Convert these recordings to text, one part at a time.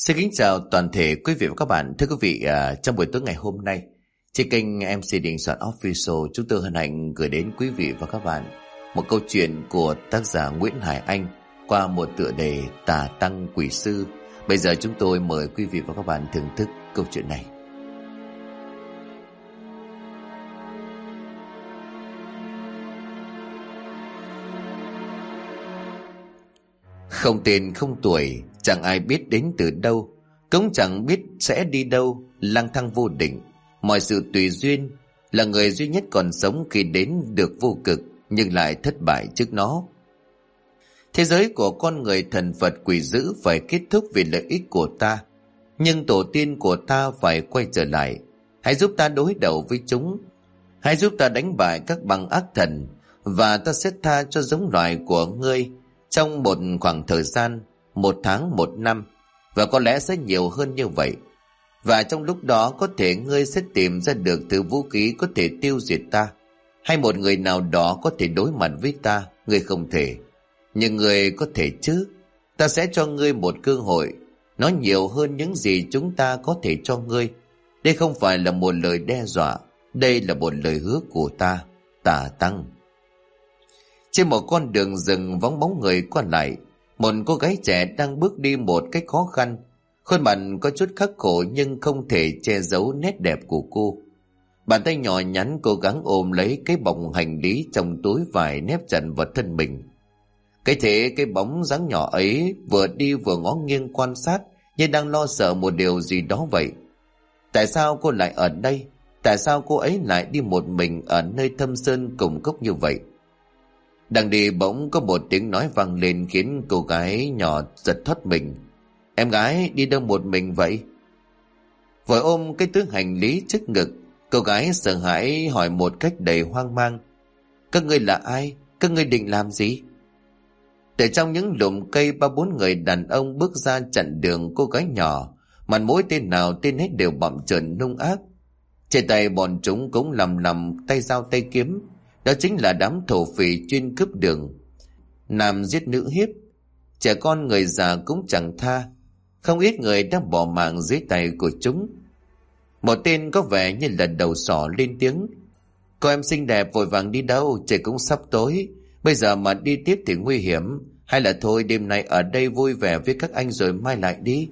Xin kính chào toàn thể quý vị và các bạn. Thưa quý vị, trong buổi tối ngày hôm nay, trên kênh MC Đình Soạn Official, chúng tôi hân hạnh gửi đến quý vị và các bạn một câu chuyện của tác giả Nguyễn Hải Anh qua một tựa đề Tà Tăng Quỷ Sư. Bây giờ chúng tôi mời quý vị và các bạn thưởng thức câu chuyện này. Không tên không tuổi, chẳng ai biết đến từ đâu, cũng chẳng biết sẽ đi đâu, lang thang vô định, mọi sự tùy duyên, là người duy nhất còn sống khi đến được vô cực nhưng lại thất bại trước nó. Thế giới của con người thần Phật quỷ dữ phải kết thúc vì lợi ích của ta, nhưng tổ tiên của ta phải quay trở lại. Hãy giúp ta đối đầu với chúng, hãy giúp ta đánh bại các băng ác thần, và ta sẽ tha cho giống loài của ngươi trong một khoảng thời gian, 1 tháng, 1 năm, và có lẽ sẽ nhiều hơn như vậy. Và trong lúc đó có thể ngươi sẽ tìm ra được thứ vũ khí có thể tiêu diệt ta, hay một người nào đó có thể đối mặt với ta. Ngươi không thể, nhưng ngươi có thể chứ. Ta sẽ cho ngươi một cơ hội, nó nhiều hơn những gì chúng ta có thể cho ngươi. Đây không phải là một lời đe dọa, đây là một lời hứa của ta, Tà Tăng. Trên một con đường rừng vắng bóng người qua lại, một cô gái trẻ đang bước đi một cách khó khăn. Khuôn mặt có chút khắc khổ nhưng không thể che giấu nét đẹp của cô. Bàn tay nhỏ nhắn cố gắng ôm lấy cái bọc hành lý trong túi vải nép chặt vào thân mình. Cái bóng dáng nhỏ ấy vừa đi vừa ngó nghiêng quan sát, như đang lo sợ một điều gì đó vậy. Tại sao cô lại ở đây? Tại sao cô ấy lại đi một mình ở nơi thâm sơn cùng cốc như vậy? Đang đi bỗng có một tiếng nói vang lên khiến cô gái nhỏ giật thoát mình. Em gái đi đâu một mình vậy? Vội ôm cái túi hành lý trước ngực, cô gái sợ hãi hỏi một cách đầy hoang mang. Các ngươi là ai? Các ngươi định làm gì? Từ trong những lùm cây 3-4 người đàn ông bước ra chặn đường cô gái nhỏ. Mặt mũi tên nào tên hết đều bặm trợn hung ác. Trên tay bọn chúng cũng lầm tay dao tay kiếm. Đó chính là đám thổ phỉ chuyên cướp đường, nam giết nữ hiếp, trẻ con người già cũng chẳng tha. Không ít người đã bỏ mạng dưới tay của chúng. Một tên có vẻ như là đầu sỏ lên tiếng. Cô em xinh đẹp vội vàng đi đâu? Trời cũng sắp tối, bây giờ mà đi tiếp thì nguy hiểm. Hay là thôi đêm nay ở đây vui vẻ với các anh rồi mai lại đi.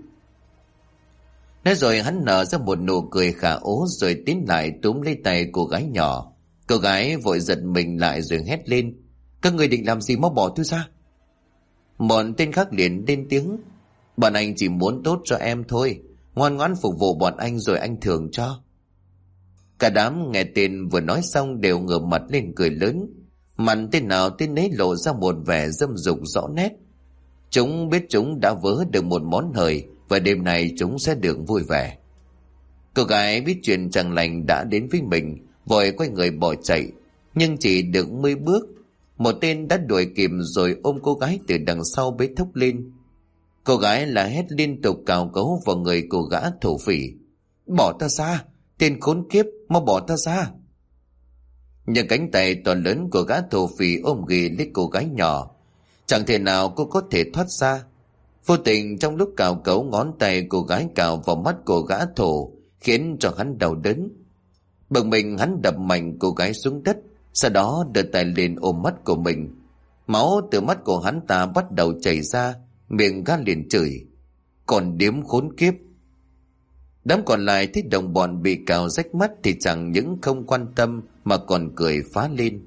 Nói rồi hắn nở ra một nụ cười khả ố, rồi tiến lại túm lấy tay cô gái nhỏ. Cô gái vội giật mình lại rồi hét lên. Các người định làm gì, mau bỏ tôi ra. Một tên khác liền lên tiếng. Bọn anh chỉ muốn tốt cho em thôi, ngoan ngoãn phục vụ bọn anh rồi anh thưởng cho. Cả đám nghe tên vừa nói xong đều ngửa mặt lên cười lớn. Mặt tên nào tên nấy lộ ra một vẻ dâm dục rõ nét. Chúng biết chúng đã vớ được một món hời, và đêm nay chúng sẽ được vui vẻ. Cô gái biết chuyện chẳng lành đã đến với mình, vội quay người bỏ chạy, nhưng chỉ được 10 bước, một tên đã đuổi kịp rồi ôm cô gái từ đằng sau bế thốc lên. Cô gái là hét liên tục cào cấu vào người của gã thổ phỉ. Bỏ ta ra, tên khốn kiếp, mau bỏ ta ra. Nhưng cánh tay to lớn của gã thổ phỉ ôm ghì lấy cô gái nhỏ, chẳng thể nào cô có thể thoát ra. Vô tình trong lúc cào cấu, ngón tay cô gái cào vào mắt của gã thổ, khiến cho hắn đau đớn. Bực mình hắn đập mạnh cô gái xuống đất, sau đó đưa tay lên ôm mắt của mình. Máu từ mắt của hắn ta bắt đầu chảy ra, miệng gã liền chửi. Còn điếm khốn kiếp. Đám còn lại thấy đồng bọn bị cào rách mắt thì chẳng những không quan tâm mà còn cười phá lên.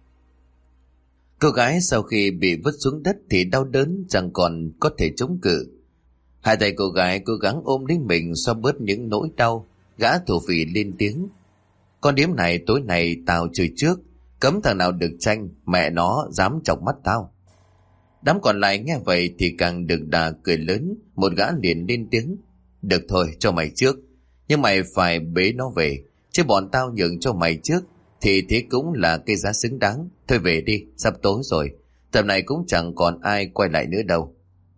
Cô gái sau khi bị vứt xuống đất thì đau đớn chẳng còn có thể chống cự. Hai tay cô gái cố gắng ôm lấy mình xoa bớt những nỗi đau. Gã thổ phỉ lên tiếng. Con điếm này tối nay tao chơi trước, cấm thằng nào được tranh, mẹ nó dám chọc mắt tao. Đám còn lại nghe vậy thì càng được đà cười lớn. Một gã liền lên tiếng. Được thôi, cho mày trước, nhưng mày phải bế nó về, chứ bọn tao nhường cho mày trước thì thế cũng là cái giá xứng đáng. Thôi về đi, sắp tối rồi, tầm này cũng chẳng còn ai quay lại nữa đâu.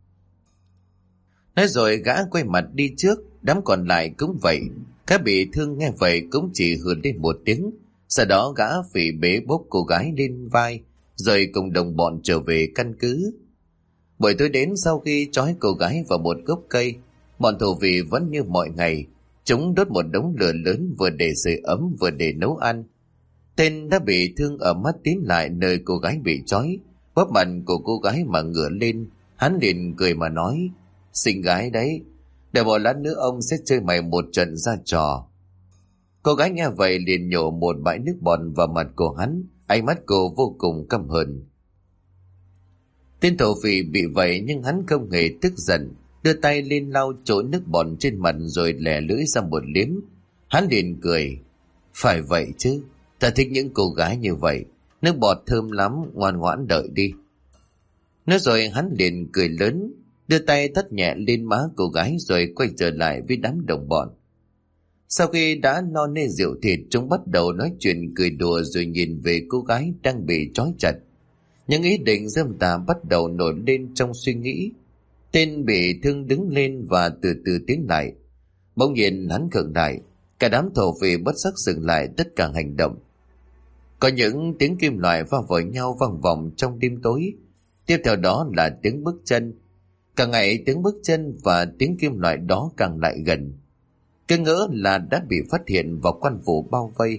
Nói rồi gã quay mặt đi trước. Đám còn lại cũng vậy. Các bị thương nghe vậy cũng chỉ hừ lên một tiếng. Sau đó gã phỉ bế bốc cô gái lên vai, rồi cùng đồng bọn trở về căn cứ. Buổi tối đến, sau khi trói cô gái vào một gốc cây, Bọn thổ phỉ vẫn như mọi ngày, chúng đốt một đống lửa lớn vừa để sưởi ấm vừa để nấu ăn. Tên đã bị thương ở mắt tiến lại nơi cô gái bị trói, bóp mặt của cô gái mà ngửa lên. Hắn liền cười mà nói, xinh gái đấy, để một lát nữa ông sẽ chơi mày một trận ra trò. Cô gái nghe vậy liền nhổ một bãi nước bọt vào mặt của hắn, ánh mắt cô vô cùng căm hờn. Tên thổ phỉ bị vậy nhưng hắn không hề tức giận, đưa tay lên lau chỗ nước bọt trên mặt rồi lẻ lưỡi ra một liếm. Hắn liền cười, phải vậy chứ, ta thích những cô gái như vậy, nước bọt thơm lắm, ngoan ngoãn đợi đi. Nói rồi hắn liền cười lớn, đưa tay tát nhẹ lên má cô gái rồi quay trở lại với đám đồng bọn. Sau khi đã no nê rượu thịt, chúng bắt đầu nói chuyện cười đùa rồi nhìn về cô gái đang bị trói chặt. Những ý định dâm tà bắt đầu nổi lên trong suy nghĩ. Tên bị thương đứng lên và từ từ tiến lại. Bỗng nhiên hắn khựng lại, cả đám thổ phỉ bất giác dừng lại tất cả hành động. Có những tiếng kim loại va vào nhau vang vọng trong đêm tối. Tiếp theo đó là tiếng bước chân. Càng ngày tiếng bước chân và tiếng kim loại đó càng lại gần. Cứ ngỡ là đã bị phát hiện và quan phủ bao vây.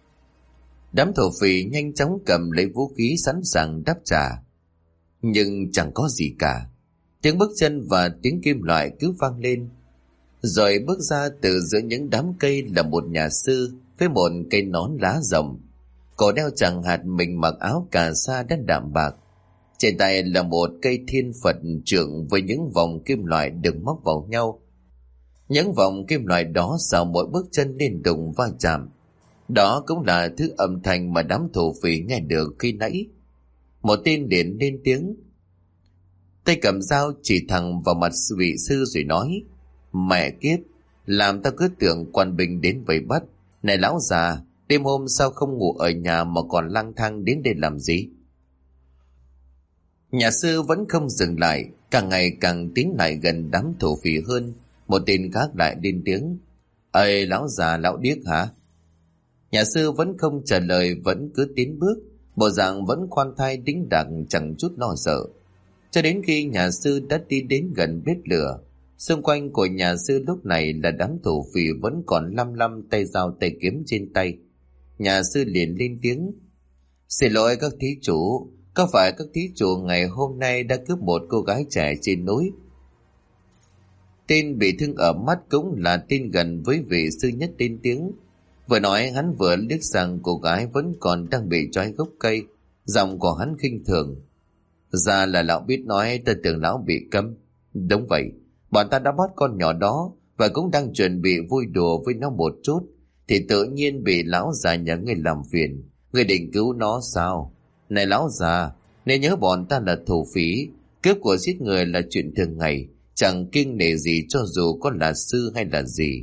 Đám thổ phỉ nhanh chóng cầm lấy vũ khí sẵn sàng đáp trả. Nhưng chẳng có gì cả. Tiếng bước chân và tiếng kim loại cứ vang lên. Rồi bước ra từ giữa những đám cây là một nhà sư với một cây nón lá rộng. Cổ đeo chẳng hạt, mình mặc áo cà sa đã đạm bạc. Trên tay là một cây thiên Phật trượng với những vòng kim loại được móc vào nhau. Những vòng kim loại đó sau mỗi bước chân liên tục va chạm. Đó cũng là thứ âm thanh mà đám thổ phỉ nghe được khi nãy. Một tên liền lên tiếng, tay cầm dao chỉ thẳng vào mặt vị sư rồi nói, mẹ kiếp, làm tao cứ tưởng quan binh đến vây bắt. Này lão già, đêm hôm sao không ngủ ở nhà mà còn lang thang đến đây làm gì? Nhà sư vẫn không dừng lại, càng ngày càng tiến lại gần đám thổ phỉ hơn. Một tên khác lại lên tiếng, ơi lão già lão điếc hả? Nhà sư vẫn không trả lời, vẫn cứ tiến bước, bộ dạng vẫn khoan thai đĩnh đạc chẳng chút lo sợ. Cho đến khi nhà sư đã đi đến gần bếp lửa, xung quanh của nhà sư lúc này là đám thổ phỉ vẫn còn lăm lăm tay dao tay kiếm trên tay. Nhà sư liền lên tiếng, xin lỗi các thí chủ, có phải các thí chủ ngày hôm nay đã cướp một cô gái trẻ trên núi? Tên bị thương ở mắt cũng là tên gần với vị sư nhất tên tiếng. Vừa nói hắn vừa liếc sang cô gái vẫn còn đang bị trói gốc cây. Giọng của hắn khinh thường, ra là lão biết nói, ta tưởng lão bị câm. Đúng vậy, bọn ta đã bắt con nhỏ đó và cũng đang chuẩn bị vui đùa với nó một chút, thì tự nhiên bị lão già nhà người làm phiền. Người định cứu nó sao? Này lão già, nên nhớ bọn ta là thổ phỉ, cướp của giết người là chuyện thường ngày, chẳng kiêng nể gì cho dù có là sư hay là gì.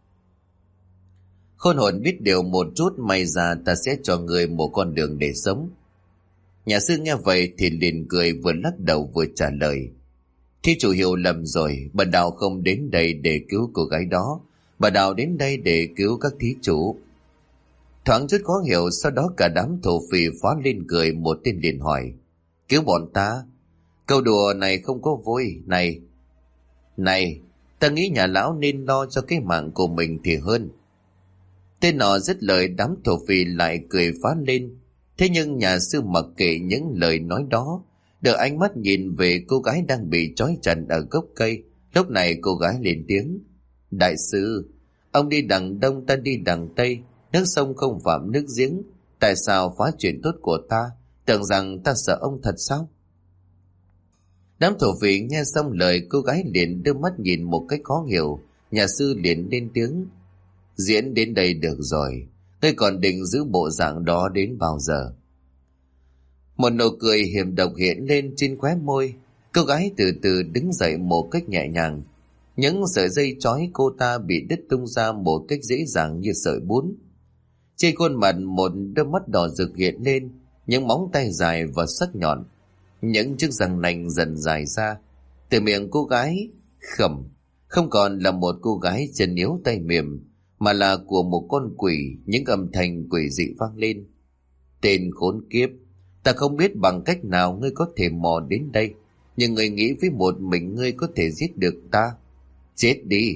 Khôn hồn biết điều một chút, may ra ta sẽ cho người một con đường để sống. Nhà sư nghe vậy thì liền cười, vừa lắc đầu vừa trả lời, thí chủ hiểu lầm rồi, bà đạo không đến đây để cứu cô gái đó, bà đạo đến đây để cứu các thí chủ. Thoáng chút khó hiểu, sau đó cả đám thổ phỉ phá lên cười. Một tên liền hỏi, cứu bọn ta? Câu đùa này không có vui. Này, ta nghĩ nhà lão nên lo cho cái mạng của mình thì hơn. Tên nọ dứt lời, đám thổ phỉ lại cười phá lên. Thế nhưng nhà sư mặc kệ những lời nói đó, đưa ánh mắt nhìn về cô gái đang bị trói chặt ở gốc cây. Lúc này cô gái lên tiếng, đại sư, ông đi đằng đông ta đi đằng tây, nước sông không phạm nước giếng, tại sao phá chuyện tốt của ta? Tưởng rằng ta sợ ông thật sao? Đám thổ phỉ nghe xong lời cô gái liền đưa mắt nhìn một cách khó hiểu. Nhà sư liền lên tiếng, diễn đến đây được rồi, ngươi còn định giữ bộ dạng đó đến bao giờ? Một nụ cười hiểm độc hiện lên trên khóe môi. Cô gái từ từ đứng dậy một cách nhẹ nhàng. Những sợi dây trói cô ta bị đứt tung ra một cách dễ dàng như sợi bún. Trên khuôn mặt một đôi mắt đỏ rực hiện lên, những móng tay dài và sắc nhọn, những chiếc răng nanh dần dài ra. Từ miệng cô gái khẩm không còn là một cô gái chân yếu tay mềm, mà là của một con quỷ. Những âm thanh quỷ dị vang lên, tên khốn kiếp, ta không biết bằng cách nào ngươi có thể mò đến đây, nhưng ngươi nghĩ với một mình ngươi có thể giết được ta? Chết đi.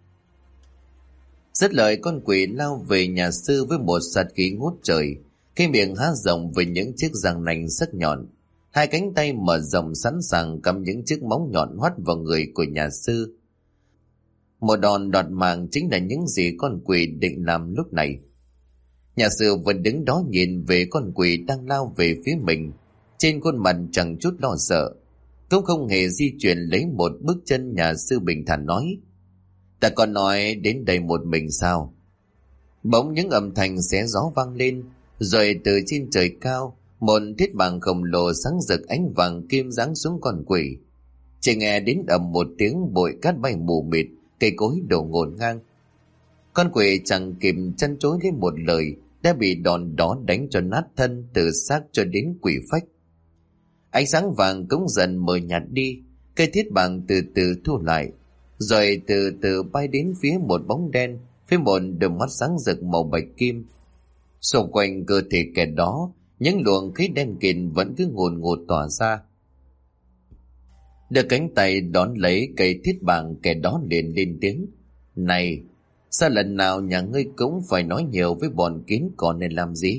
Dứt lời, con quỷ lao về nhà sư với một sát khí ngút trời, cái miệng há rộng với những chiếc răng nanh sắc nhọn, hai cánh tay mở rộng sẵn sàng cắm những chiếc móng nhọn hoắt vào người của nhà sư. Một đòn đoạt mạng chính là những gì con quỷ định làm lúc này. Nhà sư vẫn đứng đó nhìn về con quỷ đang lao về phía mình, trên khuôn mặt chẳng chút lo sợ, cũng không hề di chuyển lấy một bước chân. Nhà sư bình thản nói: "Ta còn nói đến đây một mình sao?" Bỗng những âm thanh xé gió vang lên, rồi từ trên trời cao, một thiết bảng khổng lồ sáng rực ánh vàng kim giáng xuống con quỷ. Chỉ nghe đến ầm một tiếng, bụi cát bay mù mịt, cây cối đổ ngổn ngang. Con quỷ chẳng kịp chăn chối lên một lời, đã bị đòn đó đánh cho nát thân từ xác cho đến quỷ phách. Ánh sáng vàng cũng dần mờ nhạt đi, cây thiết bảng từ từ thu lại, rồi từ từ bay đến phía một bóng đen, phía một đôi mắt sáng rực màu bạch kim. Xung quanh cơ thể kẻ đó, những luồng khí đen kịt vẫn cứ ngùn ngụt tỏa ra. Đưa cánh tay đón lấy cây thiết bảng, kẻ đó liền lên tiếng: "Này, sao lần nào nhà ngươi cũng phải nói nhiều với bọn kiến cỏ nên làm gì?"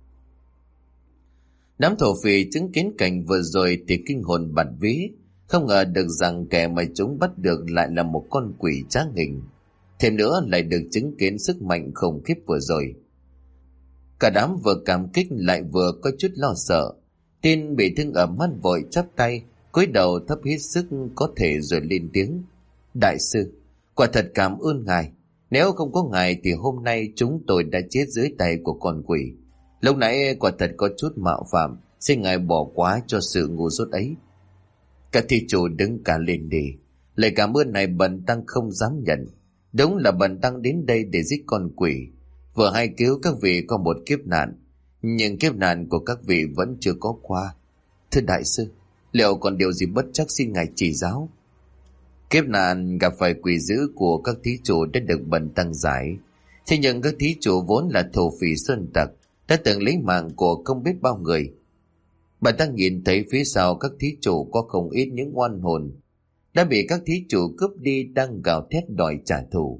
Đám thổ phỉ chứng kiến cảnh vừa rồi thì kinh hồn bạt vía, không ngờ được rằng kẻ mà chúng bắt được lại là một con quỷ trá hình, thêm nữa lại được chứng kiến sức mạnh khủng khiếp vừa rồi. Cả đám vừa cảm kích lại vừa có chút lo sợ. Tin bị thương ở mắt vội chắp tay, cúi đầu thấp hít sức có thể rồi lên tiếng: "Đại sư, quả thật cảm ơn ngài. Nếu không có ngài thì hôm nay chúng tôi đã chết dưới tay của con quỷ. Lúc nãy quả thật có chút mạo phạm, xin ngài bỏ quá cho sự ngu dốt ấy." Các thi chủ đứng cả lên đi. Lời cảm ơn này bần tăng không dám nhận. Đúng là bần tăng đến đây để giết con quỷ, vừa hay cứu các vị có một kiếp nạn, nhưng kiếp nạn của các vị vẫn chưa có qua. Thưa đại sư, liệu còn điều gì bất trắc xin ngài chỉ giáo? Kiếp nạn gặp phải quỷ dữ của các thí chủ đã được bần tăng giải. Thế nhưng các thí chủ vốn là thổ phỉ sơn tặc, đã từng lấy mạng của không biết bao người. Bần tăng nhìn thấy phía sau các thí chủ có không ít những oan hồn đã bị các thí chủ cướp đi, đang gào thét đòi trả thù.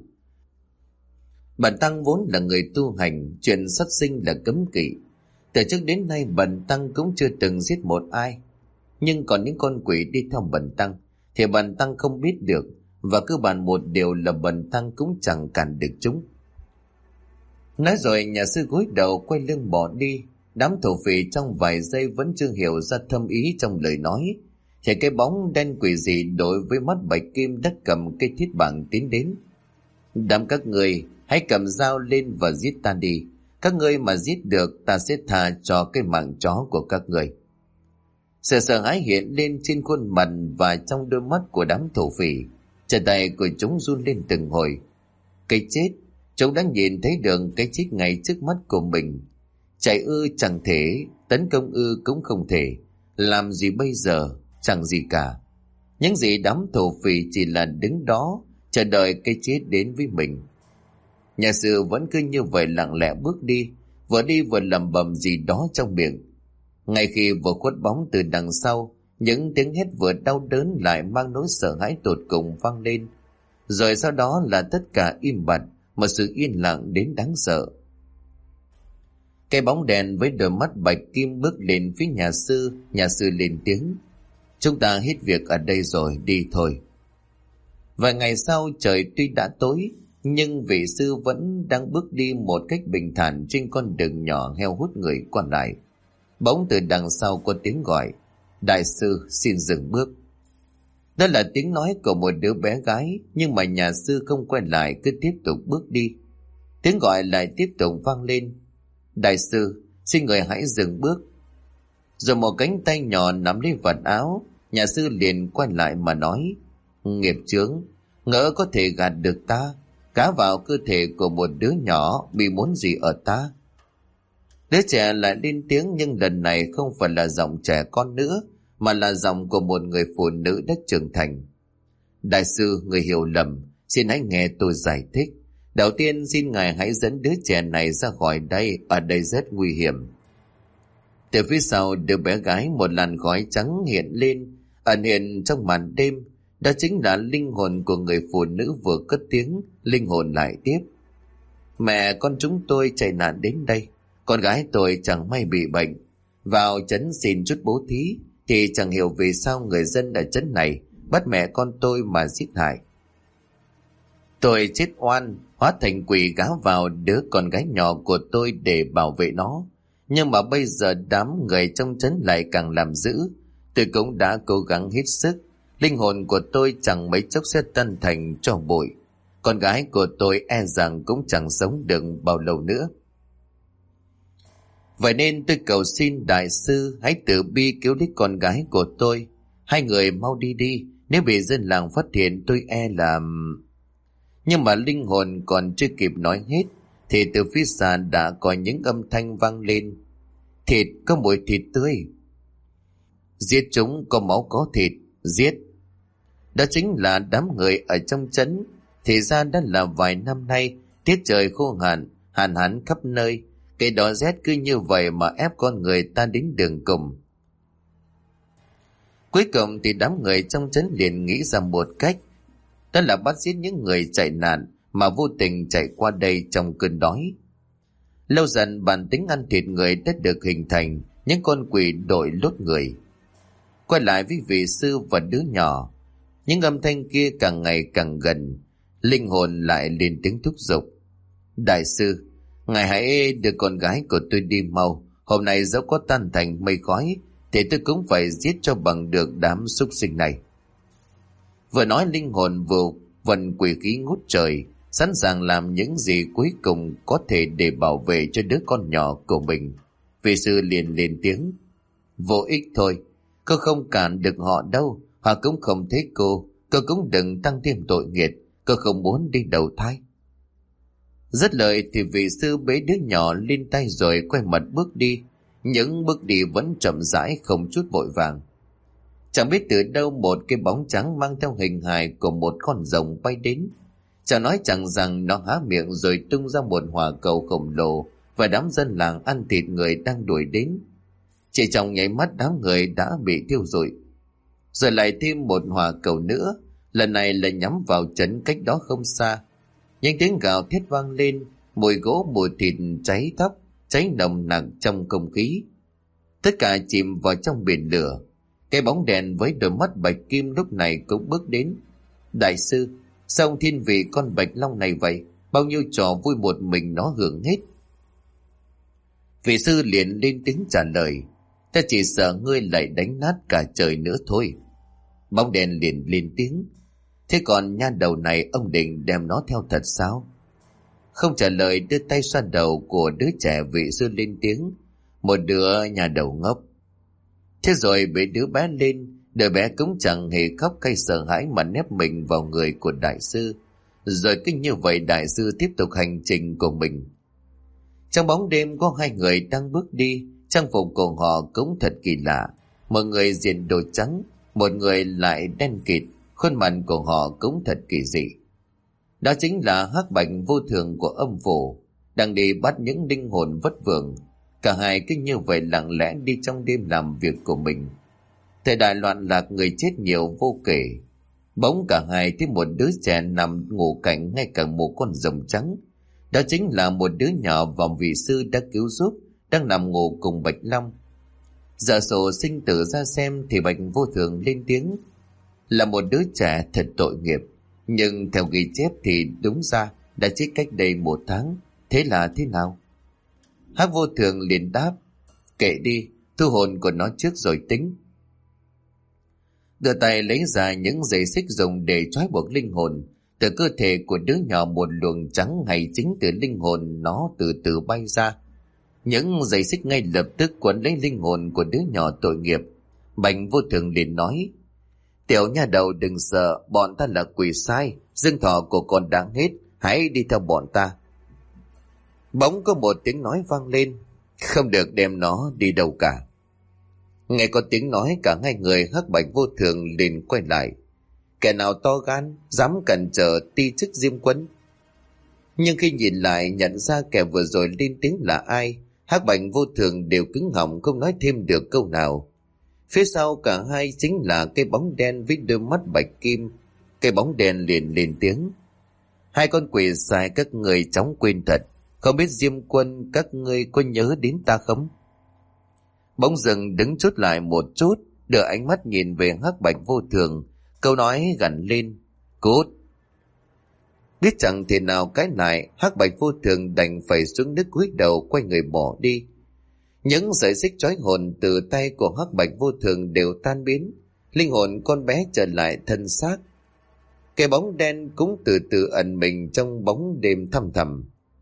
Bần tăng vốn là người tu hành, chuyện sát sinh là cấm kỵ. Từ trước đến nay bần tăng cũng chưa từng giết một ai, nhưng còn những con quỷ đi theo bần tăng thì bần tăng không biết được, và cơ bản một điều là bần tăng cũng chẳng cản được chúng. Nói rồi nhà sư gối đầu quay lưng bỏ đi. Đám thổ phỉ trong vài giây vẫn chưa hiểu ra thâm ý trong lời nói, thì cái bóng đen quỷ dị đối với mắt bạch kim đã cầm cây thiết bảng tiến đến. "Đám các người hãy cầm dao lên và giết ta đi. Các ngươi mà giết được, ta sẽ tha cho cái mạng chó của các người." Sự sợ hãi hiện lên trên khuôn mặt và trong đôi mắt của đám thổ phỉ. Chân tay của chúng run lên từng hồi. Cái chết, chúng đã nhìn thấy được cái chết ngay trước mắt của mình. Chạy ư chẳng thể, tấn công ư cũng không thể. Làm gì bây giờ? Chẳng gì cả. Những gì đám thổ phỉ chỉ là đứng đó chờ đợi cái chết đến với mình. Nhà sư vẫn cứ như vậy lặng lẽ bước đi vừa lẩm bẩm gì đó trong miệng. Ngay khi vừa khuất bóng từ đằng sau, những tiếng hét vừa đau đớn lại mang nỗi sợ hãi tột cùng vang lên. Rồi sau đó là tất cả im bặt, một sự yên lặng đến đáng sợ. Cái bóng đèn với đôi mắt bạch kim bước lên phía nhà sư lên tiếng: "Chúng ta hết việc ở đây rồi, đi thôi." Vài ngày sau, trời tuy đã tối, nhưng vị sư vẫn đang bước đi một cách bình thản trên con đường nhỏ heo hút người qua lại. Bỗng từ đằng sau có tiếng gọi: "Đại sư, xin dừng bước." Đó là tiếng nói của một đứa bé gái, nhưng mà nhà sư không quay lại, cứ tiếp tục bước đi. Tiếng gọi lại tiếp tục vang lên: "Đại sư, xin người hãy dừng bước." Rồi một cánh tay nhỏ nắm lấy vạt áo, nhà sư liền quay lại mà nói: "Nghiệp chướng, ngỡ có thể gạt được ta, cá vào cơ thể của một đứa nhỏ, bị muốn gì ở ta?" Đứa trẻ lại lên tiếng, nhưng lần này không phải là giọng trẻ con nữa, mà là giọng của một người phụ nữ đã trưởng thành. "Đại sư, người hiểu lầm, xin hãy nghe tôi giải thích. Đầu tiên xin ngài hãy dẫn đứa trẻ này ra khỏi đây, ở đây rất nguy hiểm." Từ phía sau đứa bé gái, một làn khói trắng hiện lên, ẩn hiện trong màn đêm. Đó chính là linh hồn của người phụ nữ vừa cất tiếng. Linh hồn lại tiếp: mẹ con chúng tôi chạy nạn đến đây. Con gái tôi chẳng may bị bệnh, vào trấn xin chút bố thí, thì chẳng hiểu vì sao người dân ở trấn này bắt mẹ con tôi mà giết hại. Tôi chết oan, hóa thành quỷ gá vào đứa con gái nhỏ của tôi để bảo vệ nó. Nhưng mà bây giờ đám người trong trấn lại càng làm dữ. Tôi cũng đã cố gắng hết sức. Linh hồn của tôi chẳng mấy chốc sẽ tan thành tro bụi. Con gái của tôi e rằng cũng chẳng sống được bao lâu nữa. Vậy nên tôi cầu xin đại sư hãy từ bi cứu lấy con gái của tôi. Hai người mau đi đi, nếu bị dân làng phát hiện tôi e là... Nhưng mà linh hồn còn chưa kịp nói hết, thì từ phía xa đã có những âm thanh vang lên. Thịt, có mùi thịt tươi. Giết chúng, có máu có thịt, giết. Đó chính là đám người ở trong trấn. Thì ra đã là vài năm nay, tiết trời khô hạn, hạn hán khắp nơi. Cái đói rét cứ như vậy mà ép con người ta đến đường cùng. Cuối cùng thì đám người trong trấn liền nghĩ ra một cách. Đó là bắt giết những người chạy nạn mà vô tình chạy qua đây trong cơn đói. Lâu dần bản tính ăn thịt người đã được hình thành, những con quỷ đội lốt người. Quay lại với vị sư và đứa nhỏ, những âm thanh kia càng ngày càng gần. Linh hồn lại lên tiếng thúc giục: đại sư, ngài hãy đưa con gái của tôi đi mau. Hôm nay dẫu có tan thành mây khói thì tôi cũng phải giết cho bằng được đám súc sinh này. Vừa nói linh hồn vừa vận quỷ khí ngút trời, sẵn sàng làm những gì cuối cùng có thể để bảo vệ cho đứa con nhỏ của mình. Vị sư liền lên tiếng: vô ích thôi, cô không cản được họ đâu. Họ cũng không thấy cô cũng đừng tăng thêm tội nghiệp. Cô không muốn đi đầu thai. Dứt lời thì vị sư bế đứa nhỏ lên tay rồi quay mặt bước đi. Những bước đi vẫn chậm rãi, không chút vội vàng. Chẳng biết từ đâu một cái bóng trắng mang theo hình hài của một con rồng bay đến. Chẳng nói chẳng rằng nó há miệng rồi tung ra một hỏa cầu khổng lồ, và đám dân làng ăn thịt người đang đuổi đến. Chỉ trong nháy mắt đám người đã bị thiêu rụi. Rồi lại thêm một hỏa cầu nữa, lần này là nhắm vào trấn cách đó không xa. Những tiếng gào thét vang lên, mùi gỗ mùi thịt cháy thấp, cháy nồng nặc trong không khí. Tất cả chìm vào trong biển lửa. Cái bóng đèn với đôi mắt bạch kim lúc này cũng bước đến. đại sư, sao ông thiên vị con bạch long này vậy? Bao nhiêu trò vui một mình nó hưởng hết. Vị sư liền lên tiếng trả lời: ta chỉ sợ ngươi lại đánh nát cả trời nữa thôi. Bóng đèn liền lên tiếng: thế còn nha đầu này ông định đem nó theo thật sao? Không trả lời, đưa tay xoa đầu của đứa trẻ, vị sư lên tiếng: một đứa nhà đầu ngốc. Thế rồi bế đứa bé lên, đứa bé cũng chẳng hề khóc hay sợ hãi mà nép mình vào người của đại sư. Rồi cứ như vậy đại sư tiếp tục hành trình của mình. Trong bóng đêm có hai người đang bước đi, trang phục của họ cũng thật kỳ lạ. Một người diện đồ trắng, một người lại đen kịt, khuôn mặt của họ cũng thật kỳ dị. Đó chính là hắc bạch vô thường của âm phủ, đang đi bắt những linh hồn vất vưởng. Cả hai cứ như vậy lặng lẽ đi trong đêm làm việc của mình. Thời đại loạn lạc, người chết nhiều vô kể. Bỗng cả hai thấy một đứa trẻ nằm ngủ cạnh ngay cả một con rồng trắng. Đó chính là một đứa nhỏ và vị sư đã cứu giúp, đang nằm ngủ cùng Bạch Long. Giả sổ sinh tử ra xem thì Bạch vô thường lên tiếng: là một đứa trẻ thật tội nghiệp. Nhưng theo ghi chép thì đúng ra đã chết cách đây 1 tháng. Thế là thế nào? Hắc vô thường liền đáp: kệ đi, thu hồn của nó trước rồi tính. Đưa tay lấy ra những dây xích dùng để trói buộc linh hồn. Từ cơ thể của đứa nhỏ một luồng trắng hay chính từ linh hồn nó từ từ bay ra. Những dây xích ngay lập tức quấn lấy linh hồn của đứa nhỏ tội nghiệp. Bạch vô thường liền nói: tiểu nha đầu đừng sợ, bọn ta là quỷ sai, dương thọ của con đáng hết, hãy đi theo bọn ta. Bỗng có một tiếng nói vang lên: không được đem nó đi đâu cả. Nghe có tiếng nói, cả hai người hắc bạch vô thường liền quay lại. Kẻ nào to gan dám cản trở ti chức Diêm Quân? Nhưng khi nhìn lại nhận ra kẻ vừa rồi lên tiếng là ai, hắc bạch vô thường đều cứng họng không nói thêm được câu nào. Phía sau cả hai chính là cái bóng đen với đôi mắt bạch kim. Cái bóng đen liền lên tiếng: hai con quỷ sai các người chóng quên thật. Không biết Diêm Quân các ngươi có nhớ đến ta không? Bỗng dưng đứng chốt lại một chút, đưa ánh mắt nhìn về Hắc Bạch Vô Thường. Câu nói gằn lên: cút. Biết chẳng thể nào cái lại, Hắc Bạch Vô Thường đành phải xuống nước cúi đầu quay người bỏ đi. Những sợi xích trói hồn từ tay của Hắc Bạch Vô Thường đều tan biến, linh hồn con bé trở lại thân xác. Cái bóng đen cũng từ từ ẩn mình trong bóng đêm thăm thẳm.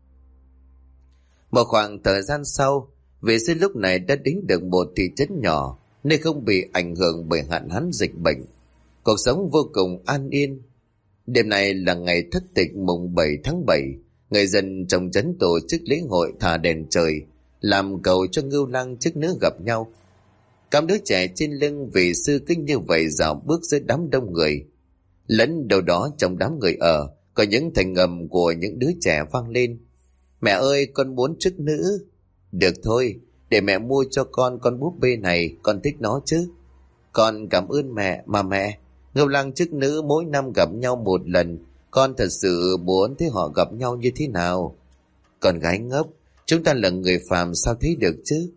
Một khoảng thời gian sau, vệ sĩ lúc này đã đến được một thị trấn nhỏ, nơi không bị ảnh hưởng bởi hạn hán dịch bệnh. Cuộc sống vô cùng an yên. Đêm này là ngày thất tịch mùng 7 tháng 7, người dân trong trấn tổ chức lễ hội thả đèn trời, làm cầu cho ngưu lang chức nữ gặp nhau. Cắm đứa trẻ trên lưng vị sư cứ như vậy dạo bước dưới đám đông người. Lẫn đâu đó trong đám người có những thành âm của những đứa trẻ vang lên: mẹ ơi, con muốn chức nữ. Được thôi, để mẹ mua cho con búp bê này, con thích nó chứ. Con cảm ơn mẹ, mà mẹ, ngưu lang chức nữ mỗi năm gặp nhau một lần, con thật sự muốn thấy họ gặp nhau như thế nào. Con gái ngốc, chúng ta là người phàm sao thấy được chứ.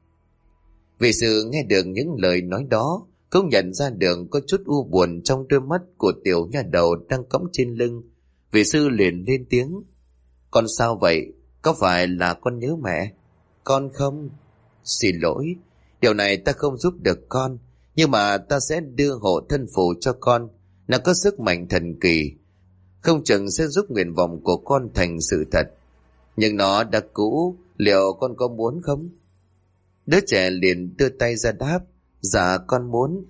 Vị sư nghe được những lời nói đó, cũng nhận ra được có chút u buồn trong đôi mắt của tiểu nha đầu đang cõng trên lưng. Vị sư liền lên tiếng: con sao vậy? Có phải là con nhớ mẹ? Con không. Xin lỗi, điều này ta không giúp được con, nhưng mà ta sẽ đưa hộ thân phù cho con. Nó có sức mạnh thần kỳ, không chừng sẽ giúp nguyện vọng của con thành sự thật. Nhưng nó đã cũ, liệu con có muốn không? Đứa trẻ liền đưa tay ra đáp: dạ con muốn.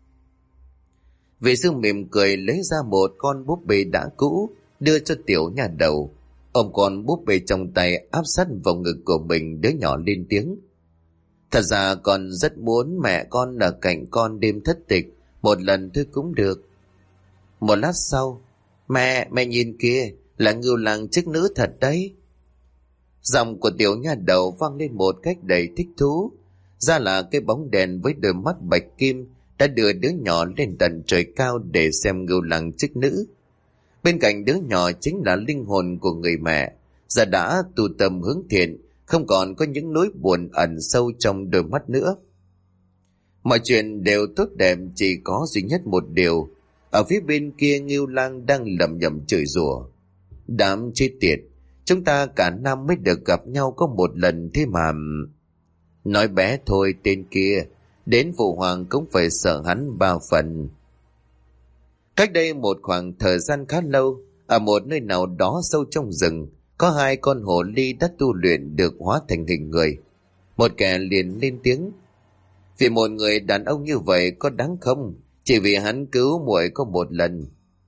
Vị sư mỉm cười lấy ra một con búp bê đã cũ, đưa cho tiểu nhà đầu. Ôm con búp bê trong tay áp sát vào ngực của mình, đứa nhỏ lên tiếng: thật ra con rất muốn mẹ con ở cạnh con đêm thất tịch, một lần thôi cũng được. Một lát sau: mẹ nhìn kia, là ngưu lang chức nữ thật đấy. Giọng của tiểu nha đầu vang lên một cách đầy thích thú. Ra là cái bóng đèn với đôi mắt bạch kim đã đưa đứa nhỏ lên tận trời cao để xem ngưu lang chức nữ. Bên cạnh đứa nhỏ chính là linh hồn của người mẹ, giờ đã tu tâm hướng thiện, không còn có những nỗi buồn ẩn sâu trong đôi mắt nữa. Mọi chuyện đều tốt đẹp, chỉ có duy nhất một điều: ở phía bên kia ngưu lang đang lẩm nhẩm chửi rủa: đám chết tiệt, chúng ta cả năm mới được gặp nhau có một lần thế mà. Nói bé thôi, tên kia đến phụ hoàng cũng phải sợ hắn 3 phần. Cách đây một khoảng thời gian khá lâu, ở một nơi nào đó sâu trong rừng, có 2 con hồ ly đã tu luyện được hóa thành hình người. Một kẻ liền lên tiếng: vì một người đàn ông như vậy có đáng không, chỉ vì hắn cứu muội có một lần.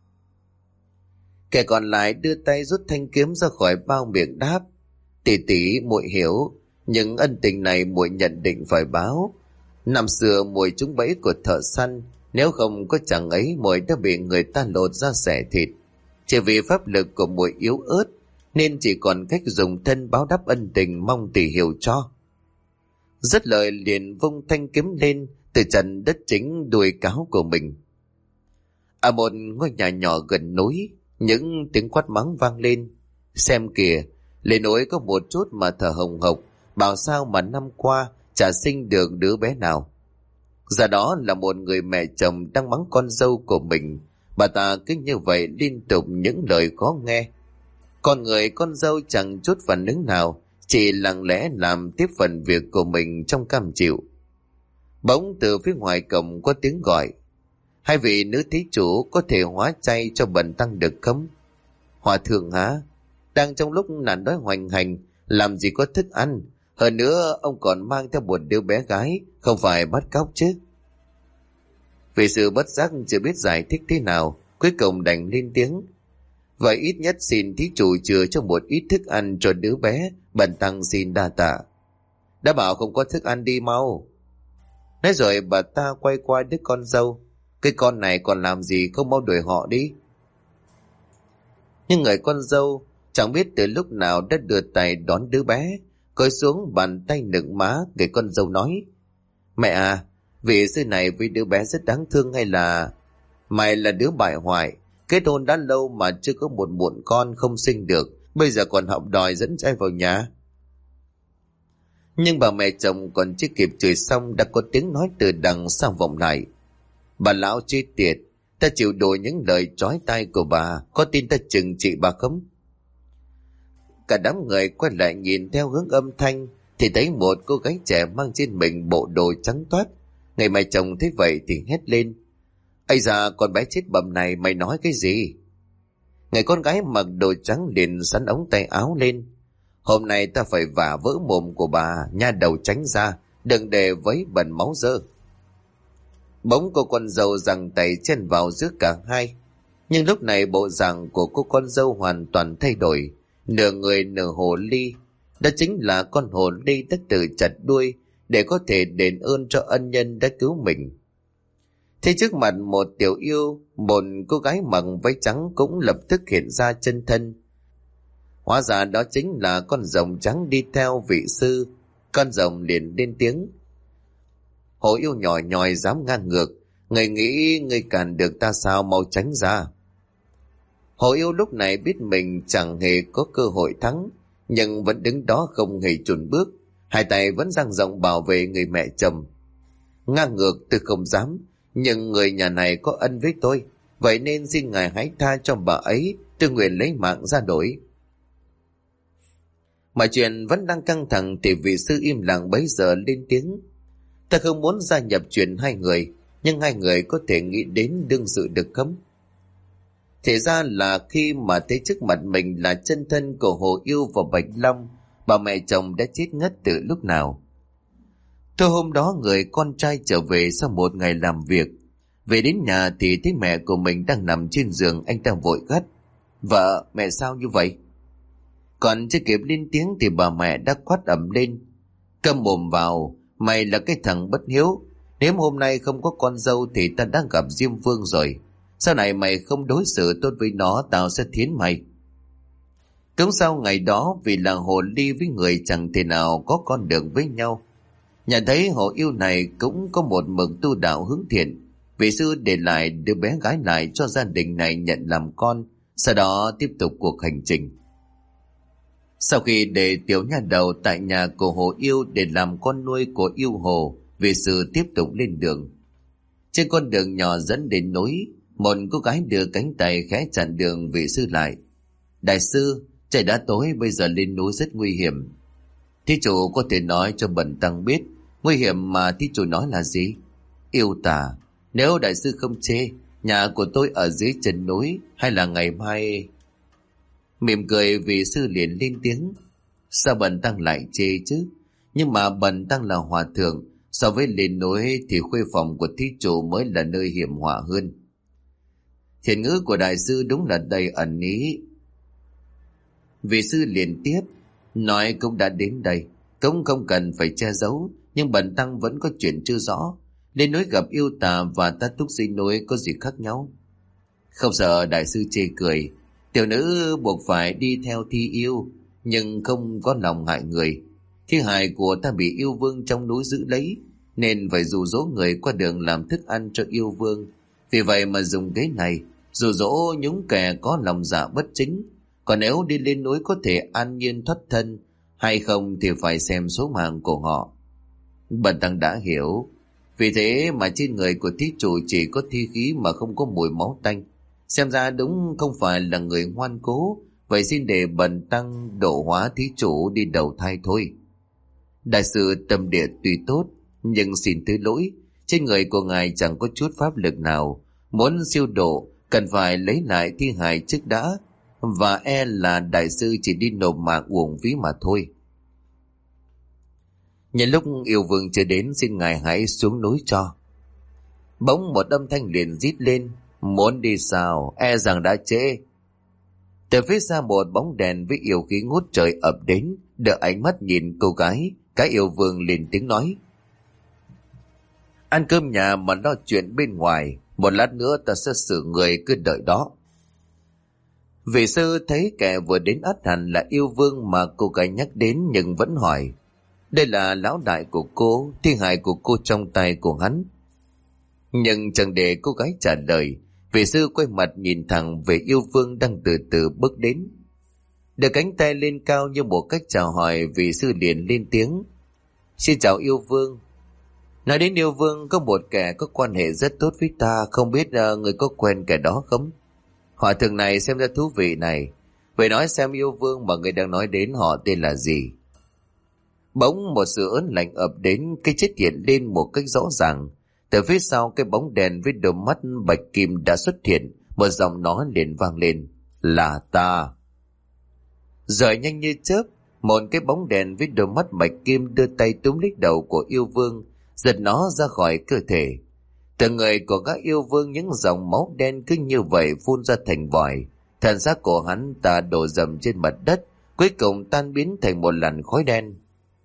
Kẻ còn lại đưa tay rút thanh kiếm ra khỏi bao miệng đáp: tỷ tỷ, muội hiểu, nhưng ân tình này muội nhận định phải báo. Năm xưa muội trúng bẫy của thợ săn, nếu không có chàng ấy muội đã bị người ta lột ra xẻ thịt. Chỉ vì pháp lực của muội yếu ớt nên chỉ còn cách dùng thân báo đáp ân tình, mong tỷ hiểu cho. Dứt lời liền vung thanh kiếm lên từ trần đất chính đuôi cáo của mình. Ở một ngôi nhà nhỏ gần núi, những tiếng quát mắng vang lên: xem kìa, lên núi có một chút mà thở hồng hộc, bảo sao mà năm qua chả sinh được đứa bé nào. Giờ đó là một người mẹ chồng đang mắng con dâu của mình. Bà ta cứ như vậy liên tục những lời khó nghe. Con người con dâu chẳng chút phản ứng nào, chỉ lặng lẽ làm tiếp phần việc của mình trong cam chịu. Bỗng từ phía ngoài cổng có tiếng gọi: hai vị nữ thí chủ có thể hóa chay cho bần tăng được không? Hòa thượng hả? Đang trong lúc nạn đói hoành hành, làm gì có thức ăn? Hơn nữa ông còn mang theo một đứa bé gái, không phải bắt cóc chứ? Vì sự bất giác chưa biết giải thích thế nào, cuối cùng đành lên tiếng: vậy ít nhất xin thí chủ chừa cho một ít thức ăn cho đứa bé, bần tăng xin đa tạ. Đã bảo không có thức ăn, đi mau. Nói rồi bà ta quay qua đứa con dâu: cái con này còn làm gì, không mau đuổi họ đi. Nhưng người con dâu chẳng biết từ lúc nào đã đưa tay đón đứa bé, cúi xuống bàn tay nựng má người con dâu nói: mẹ à, Vị sư này với đứa bé rất đáng thương hay là... Mày là đứa bại hoại, kết hôn đã lâu mà chưa có một muộn con không sinh được, bây giờ còn họng đòi dẫn trai vào nhà. Nhưng bà mẹ chồng còn chưa kịp chửi xong đã có tiếng nói từ đằng sau vọng lại. Bà lão chết tiệt, ta chịu đổ những lời chói tai của bà, có tin ta trừng trị bà không? Cả đám người quay lại nhìn theo hướng âm thanh thì thấy một cô gái trẻ mang trên mình bộ đồ trắng toát. Người mẹ chồng thấy vậy thì hét lên: Ây da, con bé chết bầm này, mày nói cái gì? Người con gái mặc đồ trắng liền sắn ống tay áo lên: Hôm nay ta phải vả vỡ mồm của bà, nha đầu tránh ra, đừng để vấy bẩn máu dơ. Bỗng cô con dâu giằng tay chen vào giữa cả hai. Nhưng lúc này bộ dạng của cô con dâu hoàn toàn thay đổi, nửa người nửa hồ ly. Đó chính là con hồ ly đã tự chặt đuôi để có thể đền ơn cho ân nhân đã cứu mình. Thế trước mặt một tiểu yêu, một cô gái mặc váy trắng cũng lập tức hiện ra chân thân. Hóa ra đó chính là con rồng trắng đi theo vị sư. Con rồng liền lên tiếng: Hồ yêu nhỏ nhòi dám ngang ngược, người nghĩ người cản được ta sao, mau tránh ra. Hồ yêu lúc này biết mình chẳng hề có cơ hội thắng, nhưng vẫn đứng đó không hề chùn bước, hai tay vẫn dang rộng bảo vệ người mẹ chồng. Ngang ngược tôi không dám, nhưng người nhà này có ân với tôi, vậy nên xin ngài hãy tha cho bà ấy, tôi nguyện lấy mạng ra đổi. Mọi chuyện vẫn đang căng thẳng thì vị sư im lặng bấy giờ lên tiếng: Ta không muốn gia nhập chuyện hai người, nhưng hai người có thể nghĩ đến đương sự được không? Thế ra là khi mà thấy trước mặt mình là chân thân của Hồ Yêu và Bạch Long, bà mẹ chồng đã chết ngất từ lúc nào. Thôi hôm đó người con trai trở về sau một ngày làm việc. Về đến nhà thì thấy mẹ của mình đang nằm trên giường, anh ta vội gắt: Vợ, mẹ sao như vậy? Còn chưa kịp lên tiếng thì bà mẹ đã quát ầm lên: Câm mồm vào, mày là cái thằng bất hiếu. Nếu hôm nay không có con dâu thì ta đã gặp Diêm Vương rồi. Sau này mày không đối xử tốt với nó, tao sẽ thiến mày. Cũng sau ngày đó, vì là hồ ly với người chẳng thể nào có con được với nhau, nhận thấy Hồ Yêu này cũng có một mực tu đạo hướng thiện, vị sư để lại đứa bé gái lại cho gia đình này nhận làm con, sau đó tiếp tục cuộc hành trình. Sau khi để tiểu nha đầu tại nhà của Hồ Yêu để làm con nuôi của yêu hồ, vị sư tiếp tục lên đường. Trên con đường nhỏ dẫn đến núi, một cô gái đưa cánh tay khẽ chặn đường vị sư lại. Đại sư, trời đã tối, bây giờ lên núi rất nguy hiểm. Thí chủ có thể nói cho bần tăng biết nguy hiểm mà thí chủ nói là gì? Yêu tả, nếu đại sư không chê, nhà của tôi ở dưới chân núi, hay là ngày mai... Mỉm cười vị sư liền lên tiếng: Sao bần tăng lại chê chứ? Nhưng mà bần tăng là hòa thượng, so với lên núi thì khuê phòng của thí chủ mới là nơi hiểm họa hơn. Thiện ngữ của đại sư đúng là đầy ẩn ý. Vị sư liền tiếp: Nói cũng đã đến đây, cũng không cần phải che giấu, nhưng bần tăng vẫn có chuyện chưa rõ. Lên núi gặp yêu tà và ta túc dưới núi có gì khác nhau? Không sợ đại sư chê cười, tiểu nữ buộc phải đi theo thi yêu, nhưng không có lòng hại người. Thi hài của ta bị yêu vương trong núi giữ lấy, nên phải dụ dỗ người qua đường làm thức ăn cho yêu vương. Vì vậy mà dùng kế này dụ dỗ những kẻ có lòng dạ bất chính. Còn nếu đi lên núi có thể an nhiên thoát thân hay không thì phải xem số mạng của họ. Bần tăng đã hiểu. Vì thế mà trên người của thí chủ chỉ có thi khí mà không có mùi máu tanh. Xem ra đúng không phải là người ngoan cố. Vậy xin để bần tăng độ hóa thí chủ đi đầu thai thôi. Đại sư tâm địa tuy tốt, nhưng xin thứ lỗi, trên người của ngài chẳng có chút pháp lực nào. Muốn siêu độ cần phải lấy lại thi hài trước đã, và e là đại sư chỉ đi nộp mạng uổng phí mà thôi. Nhân lúc yêu vương chưa đến, xin ngài hãy xuống núi cho. Bỗng một âm thanh liền rít lên: Muốn đi sao, e rằng đã trễ. Từ phía xa một bóng đèn với yêu khí ngút trời ập đến, đưa ánh mắt nhìn cô gái. Cái yêu vương liền tiếng nói: Ăn cơm nhà mà lo chuyện bên ngoài, một lát nữa ta sẽ xử người, cứ đợi đó. Vị sư thấy kẻ vừa đến ắt hẳn là yêu vương mà cô gái nhắc đến, nhưng vẫn hỏi: Đây là lão đại của cô, thi hài của cô trong tay của hắn, Nhưng chẳng để cô gái trả lời, vị sư quay mặt nhìn thẳng về yêu vương đang từ từ bước đến. Đưa cánh tay lên cao như một cách chào hỏi, vị sư liền lên tiếng: Xin chào yêu vương. Nói đến yêu vương, có một kẻ có quan hệ rất tốt với ta, không biết người có quen kẻ đó không? Họ thường này xem ra thú vị này. Vậy nói xem yêu vương mà người đang nói đến họ tên là gì? Bỗng một sự ớn lạnh ập đến, cái chết hiện lên một cách rõ ràng. Từ phía sau cái bóng đèn với đôi mắt bạch kim đã xuất hiện, một giọng nói liền vang lên: Là ta. Rồi nhanh như chớp, một cái bóng đèn với đôi mắt bạch kim đưa tay túm lấy đầu của yêu vương, giật nó ra khỏi cơ thể. Từ người của các yêu vương những dòng máu đen cứ như vậy phun ra thành vòi. Thân xác của hắn ta đổ dầm trên mặt đất, cuối cùng tan biến thành một làn khói đen.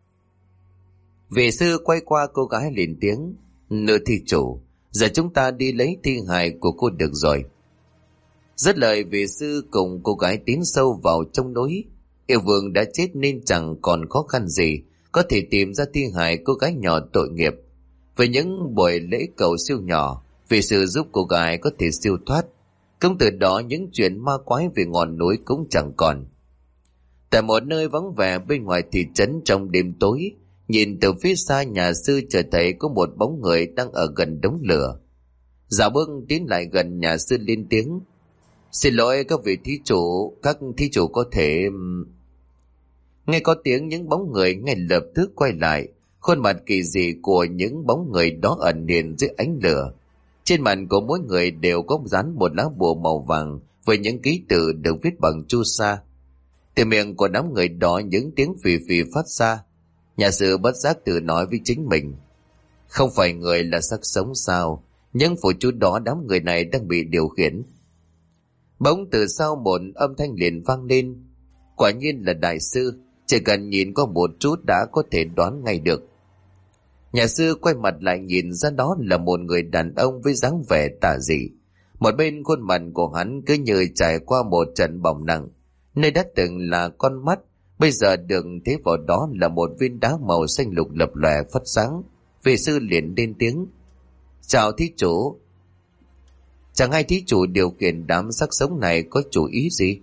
Vị sư quay qua cô gái lên tiếng: Nữ thi chủ, giờ chúng ta đi lấy thi hài của cô được rồi. Dứt lời, vị sư cùng cô gái tiến sâu vào trong núi. Yêu vương đã chết nên chẳng còn khó khăn gì có thể tìm ra thi hài cô gái nhỏ tội nghiệp. Với những buổi lễ cầu siêu nhỏ, vị sư giúp cô gái có thể siêu thoát. Cũng từ đó những chuyện ma quái về ngọn núi cũng chẳng còn. Tại một nơi vắng vẻ bên ngoài thị trấn trong đêm tối, nhìn từ phía xa, nhà sư chợt thấy có một bóng người đang ở gần đống lửa. Dạo bước tiến lại gần, nhà sư lên tiếng: Xin lỗi các vị thí chủ, các thí chủ có thể... Nghe có tiếng, những bóng người ngay lập tức quay lại. Khuôn mặt kỳ dị của những bóng người đó ẩn hiện dưới ánh lửa. Trên mặt của mỗi người đều có dán một lá bùa màu vàng với những ký tự được viết bằng chu sa. Từ miệng của đám người đó những tiếng phì phì phát ra. Nhà sư bất giác tự nói với chính mình: Không phải người là xác sống sao? Nhưng phụ chú đó đám người này đang bị điều khiển. Bỗng từ sau một âm thanh liền vang lên: Quả nhiên là đại sư, chỉ cần nhìn qua một chút đã có thể đoán ngay được. Nhà sư quay mặt lại nhìn ra đó là một người đàn ông với dáng vẻ tà dị. Một bên khuôn mặt của hắn cứ như trải qua một trận bỏng nặng. Nơi đã từng là con mắt, bây giờ được thế vào đó là một viên đá màu xanh lục lập lòe phát sáng. Vị sư liền lên tiếng: Chào thí chủ. Chẳng hay thí chủ điều khiển đám xác sống này có chủ ý gì?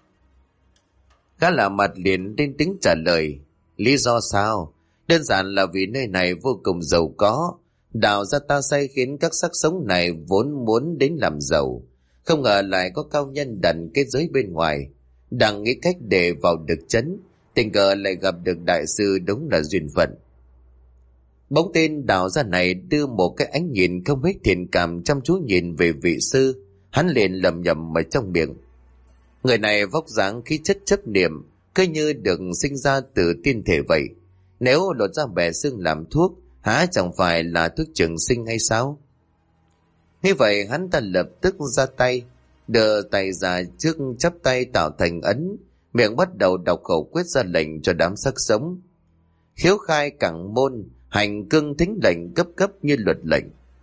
Gã lạ mặt liền lên tiếng trả lời: Lý do sao? Đơn giản là vì nơi này vô cùng giàu có. Đạo gia ta sai khiến các xác sống này vốn muốn đến làm giàu. Không ngờ lại có cao nhân đặt kết giới bên ngoài, đang nghĩ cách để vào được trấn. Tình cờ lại gặp được đại sư, đúng là duyên phận. Bóng tên đạo gia này đưa một cái ánh nhìn không hết thiện cảm chăm chú nhìn về vị sư. Hắn liền lẩm nhẩm ở trong miệng: Người này vóc dáng khí chất chấp niệm, cứ như được sinh ra từ tiên thể vậy. Nếu lột ra bẻ xương làm thuốc, há chẳng phải là thuốc trường sinh hay sao? Như vậy hắn ta lập tức ra tay, đưa tay ra trước chắp tay tạo thành ấn, miệng bắt đầu đọc khẩu quyết ra lệnh cho đám xác sống. Khiếu khai cẳng môn, hành cương thính lệnh, cấp cấp như luật lệnh.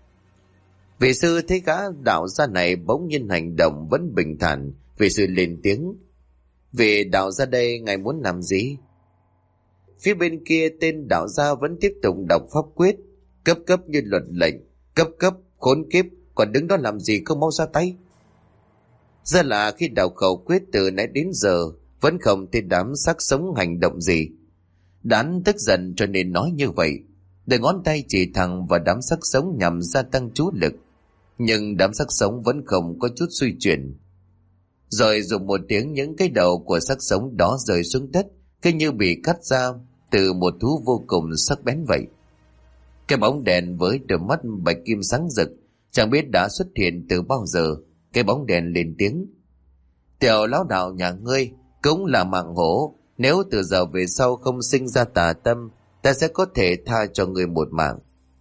Vị sư thấy gã đạo gia này bỗng nhiên hành động vẫn bình thản, vị sư lên tiếng: Vị đạo gia đây ngài muốn làm gì? Phía bên kia tên đạo gia vẫn tiếp tục đọc pháp quyết: Cấp cấp như luật lệnh, cấp cấp, khốn kiếp, còn đứng đó làm gì, không mau ra tay. Ra là khi đọc khẩu quyết từ nãy đến giờ vẫn không thấy đám xác sống hành động gì. Đán tức giận cho nên nói như vậy, để ngón tay chỉ thẳng vào đám xác sống nhằm gia tăng chú lực. Nhưng đám xác sống vẫn không có chút suy chuyển. Rồi dùng một tiếng, những cái đầu của xác sống đó rơi xuống đất, cứ như bị cắt ra từ một thú vô cùng sắc bén vậy. Cái bóng đèn với đôi mắt bạch kim sáng rực chẳng biết đã xuất hiện từ bao giờ. Cái bóng đèn lên tiếng: Tiểu lão đạo nhà ngươi cũng là mạng hổ, nếu từ giờ về sau không sinh ra tà tâm, ta sẽ có thể tha cho ngươi một mạng.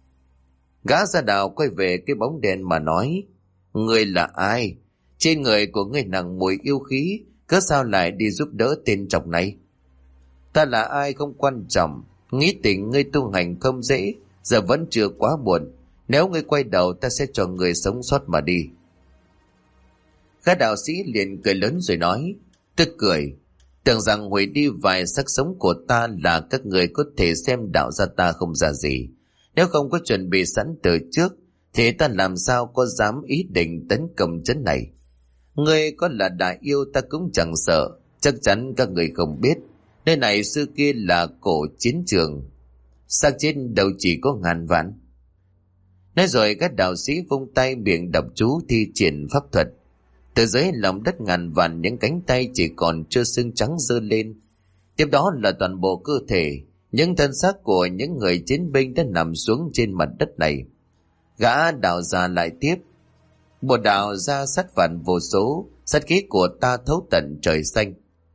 Gã gia đạo quay về cái bóng đèn mà nói: Ngươi là ai? Trên người của ngươi nặng mùi yêu khí, cớ sao lại đi giúp đỡ tên trọc này? Ta là ai không quan trọng, nghĩ tình ngươi tu hành không dễ, giờ vẫn chưa quá muộn. Nếu ngươi quay đầu, ta sẽ cho ngươi sống sót mà đi. Gã đạo sĩ liền cười lớn rồi nói: Tức cười, tưởng rằng hủy đi vài xác sống của ta là các người có thể xem đạo gia ta không ra gì. Nếu không có chuẩn bị sẵn từ trước thì ta làm sao có dám ý định tấn công trấn này. Ngươi có là đại yêu ta cũng chẳng sợ, chắc chắn các người không biết. Nơi này xưa kia là cổ chiến trường, xác chết đâu chỉ có ngàn vạn. Nói rồi các đạo sĩ vung tay miệng đọc chú thi triển pháp thuật. Từ dưới lòng đất ngàn vạn những cánh tay chỉ còn chưa xương trắng giơ lên. Tiếp đó là toàn bộ cơ thể, những thân xác của những người chiến binh đã nằm xuống trên mặt đất này. Gã đạo già lại tiếp: bộ đạo ra sát phạt vô số, sát khí của ta thấu tận trời xanh.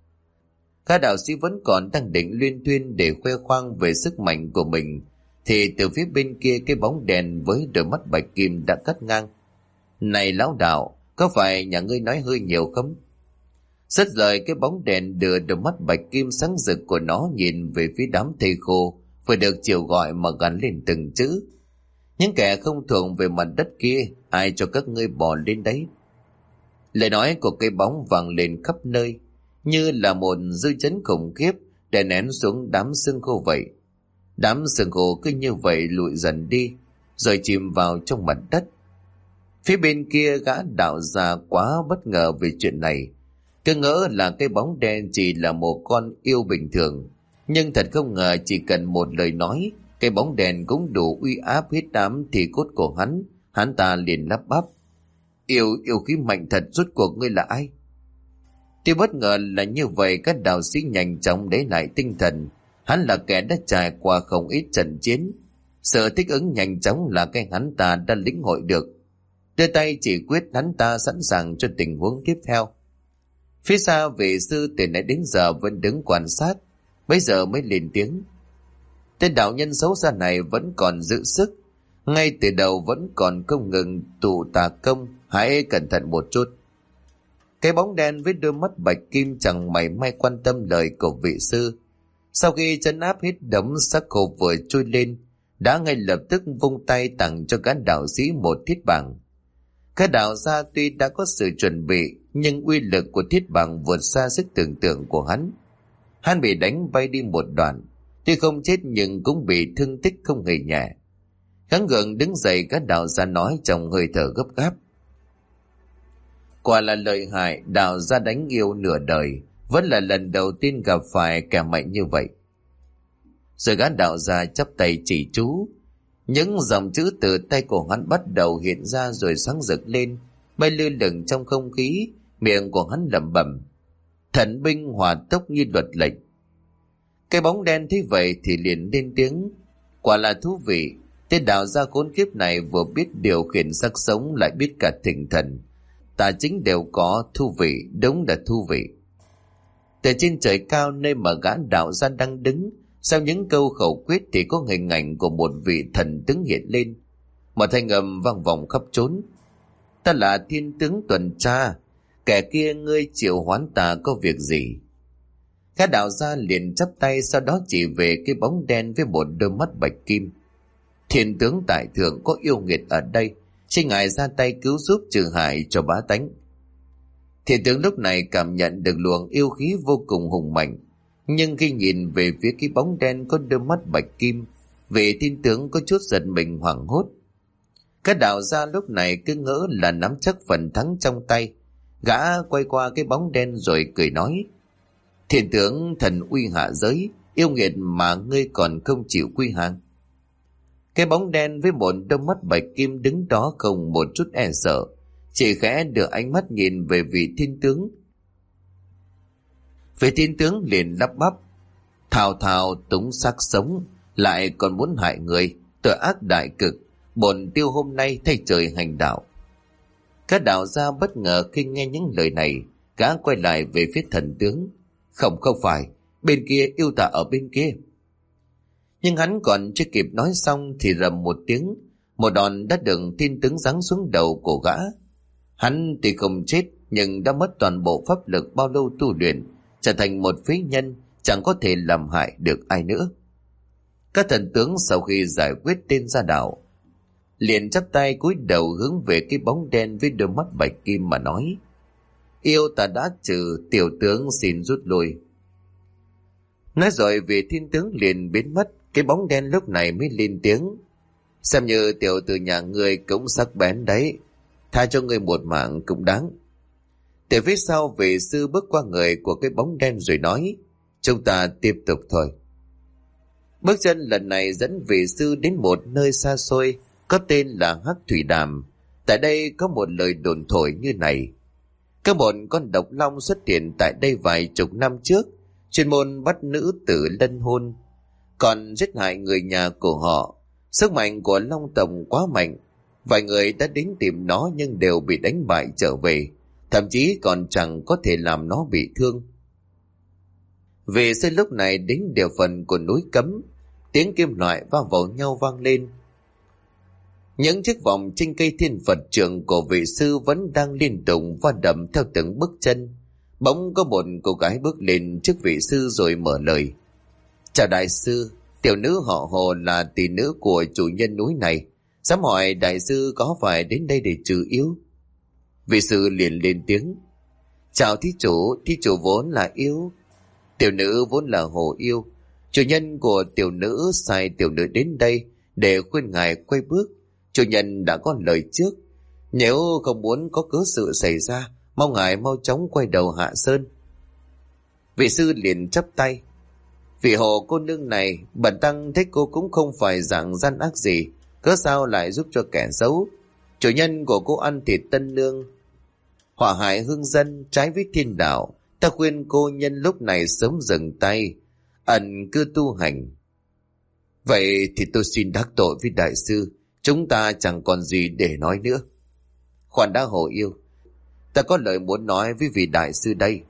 Các đạo sĩ vẫn còn đang định luyên thuyên để khoe khoang về sức mạnh của mình, thì từ phía bên kia cái bóng đèn với đôi mắt bạch kim đã cắt ngang. Này lão đạo, có phải nhà ngươi nói hơi nhiều không? Dứt lời, cái bóng đèn đưa đôi mắt bạch kim sáng rực của nó nhìn về phía đám thây khô vừa được chiều gọi mà gắn lên từng chữ: những kẻ không thuộc về mặt đất kia, ai cho các ngươi bỏ lên đấy? Lời nói của cái bóng vang lên khắp nơi như là một dư chấn khủng khiếp đè nén xuống đám xương khô vậy. Đám xương khô cứ như vậy lụi dần đi rồi chìm vào trong mặt đất. Phía bên kia, gã đạo già quá bất ngờ về chuyện này, cứ ngỡ là cái bóng đen chỉ là một con yêu bình thường, nhưng thật không ngờ chỉ cần một lời nói, cái bóng đèn cũng đủ uy áp hết đám thì cốt của hắn. Hắn ta liền lắp bắp: Yêu khí mạnh thật, rốt cuộc ngươi là ai? Tuy bất ngờ là như vậy, các đạo sĩ nhanh chóng lấy lại tinh thần. Hắn là kẻ đã trải qua không ít trận chiến, sự thích ứng nhanh chóng là cái hắn ta đã lĩnh hội được. Đưa tay chỉ quyết, hắn ta sẵn sàng cho tình huống tiếp theo. Phía xa vị sư từ nãy đến giờ vẫn đứng quan sát, bây giờ mới lên tiếng: tên đạo nhân xấu xa này vẫn còn giữ sức, ngay từ đầu vẫn còn không ngừng tụ tà công, hãy cẩn thận một chút. Cái bóng đen với đôi mắt bạch kim chẳng mảy may quan tâm lời của vị sư. Sau khi trấn áp hết đống xác khô vừa trôi lên, đã ngay lập tức vung tay tặng cho các đạo sĩ một thiết bảng. Các đạo gia tuy đã có sự chuẩn bị, nhưng uy lực của thiết bảng vượt xa sức tưởng tượng của hắn. Hắn bị đánh bay đi một đoạn, tuy không chết nhưng cũng bị thương tích không hề nhẹ. Gắng gượng đứng dậy, các đạo gia nói trong hơi thở gấp gáp: quả là lợi hại, đạo gia đánh yêu nửa đời, vẫn là lần đầu tiên gặp phải kẻ mạnh như vậy. Rồi gã đạo gia chắp tay chỉ chú, những dòng chữ từ tay của hắn bắt đầu hiện ra rồi sáng rực lên, bay lơ lửng trong không khí. Miệng của hắn lẩm bẩm: thần binh hỏa tốc như luật lệnh. Cái bóng đen thấy vậy thì liền lên tiếng: quả là thú vị, tên đạo gia khốn kiếp này vừa biết điều khiển xác sống lại biết cả thỉnh thần. Tà chính đều có, thú vị, đúng là thú vị. Từ trên trời cao nơi mà gã đạo gia đang đứng, sau những câu khẩu quyết thì có hình ảnh của một vị thần tướng hiện lên. Một thanh âm vang vọng khắp trốn: ta là thiên tướng tuần tra, kẻ kia ngươi triệu hoán ta có việc gì? Gã đạo gia liền chắp tay, sau đó chỉ về cái bóng đen với một đôi mắt bạch kim: thiên tướng tại thượng, có yêu nghiệt ở đây, xin ngài ra tay cứu giúp trừ hại cho bá tánh. Thiên tướng lúc này cảm nhận được luồng yêu khí vô cùng hùng mạnh, nhưng khi nhìn về phía cái bóng đen có đôi mắt bạch kim, vị thiên tướng có chút giật mình hoảng hốt. Các đạo gia lúc này cứ ngỡ là nắm chắc phần thắng trong tay. Gã quay qua cái bóng đen rồi cười nói: thiên tướng thần uy hạ giới, yêu nghiệt mà ngươi còn không chịu quy hàng. Cái bóng đen với một đôi mắt bạch kim đứng đó không một chút e sợ, chỉ khẽ đưa ánh mắt nhìn về vị thiên tướng. Vị thiên tướng liền lắp bắp: thào thào túng xác sống, lại còn muốn hại người, tội ác đại cực, bổn tiêu hôm nay thay trời hành đạo. Các đạo gia bất ngờ khi nghe những lời này, gã quay lại về phía thần tướng: không phải, bên kia, yêu tà ở bên kia. Nhưng hắn còn chưa kịp nói xong thì rầm một tiếng, một đòn đã được thiên tướng giáng xuống đầu của gã. Hắn tuy không chết nhưng đã mất toàn bộ pháp lực bao lâu tu luyện, trở thành một phế nhân, chẳng có thể làm hại được ai nữa. Các thần tướng sau khi giải quyết tên gia đạo, liền chắp tay cúi đầu hướng về cái bóng đen với đôi mắt bạch kim mà nói: yêu ta đã trừ, tiểu tướng xin rút lui. Nói rồi vị thiên tướng liền biến mất. Cái bóng đen lúc này mới lên tiếng: Xem như tiểu tử nhà ngươi cũng sắc bén đấy, tha cho ngươi một mạng cũng đáng. Từ phía sau vị sư bước qua người của cái bóng đen rồi nói, chúng ta tiếp tục thôi. Bước chân lần này dẫn vị sư đến một nơi xa xôi có tên là Hắc Thủy Đàm. Tại đây có một lời đồn thổi như này: có một con độc long xuất hiện tại đây vài chục năm trước, chuyên môn bắt nữ tử lân hôn, còn giết hại người nhà của họ. Sức mạnh của long tộc quá mạnh, vài người đã đến tìm nó nhưng đều bị đánh bại trở về, thậm chí còn chẳng có thể làm nó bị thương. Vì sư lúc này đến địa phận của núi Cấm, tiếng kim loại va vào nhau vang lên. Những chiếc vòng trên cây thiên Phật trượng của vị sư vẫn đang liên tục va đập theo từng bước chân. Bỗng có một cô gái bước lên trước vị sư rồi mở lời: chào đại sư, tiểu nữ họ Hồ là tỷ nữ của chủ nhân núi này, dám hỏi đại sư có phải đến đây để trừ yêu? Vị sư liền lên tiếng: chào thí chủ vốn là yêu. Tiểu nữ vốn là Hồ yêu. Chủ nhân của tiểu nữ sai tiểu nữ đến đây để khuyên ngài quay bước. Chủ nhân đã có lời trước, nếu không muốn có cớ sự xảy ra, mong ngài mau chóng quay đầu hạ sơn. Vị sư liền chắp tay: vị Hồ cô nương này, bần tăng thấy cô cũng không phải dạng gian ác gì, cớ sao lại giúp cho kẻ xấu? Chủ nhân của cô ăn thịt tân nương, họa hại hương dân, trái với thiên đạo. Ta khuyên cô nhân lúc này sớm dừng tay, ẩn cư tu hành. Vậy thì tôi xin đắc tội với đại sư, chúng ta chẳng còn gì để nói nữa. Khoan đã Hồ yêu, ta có lời muốn nói với vị đại sư đây.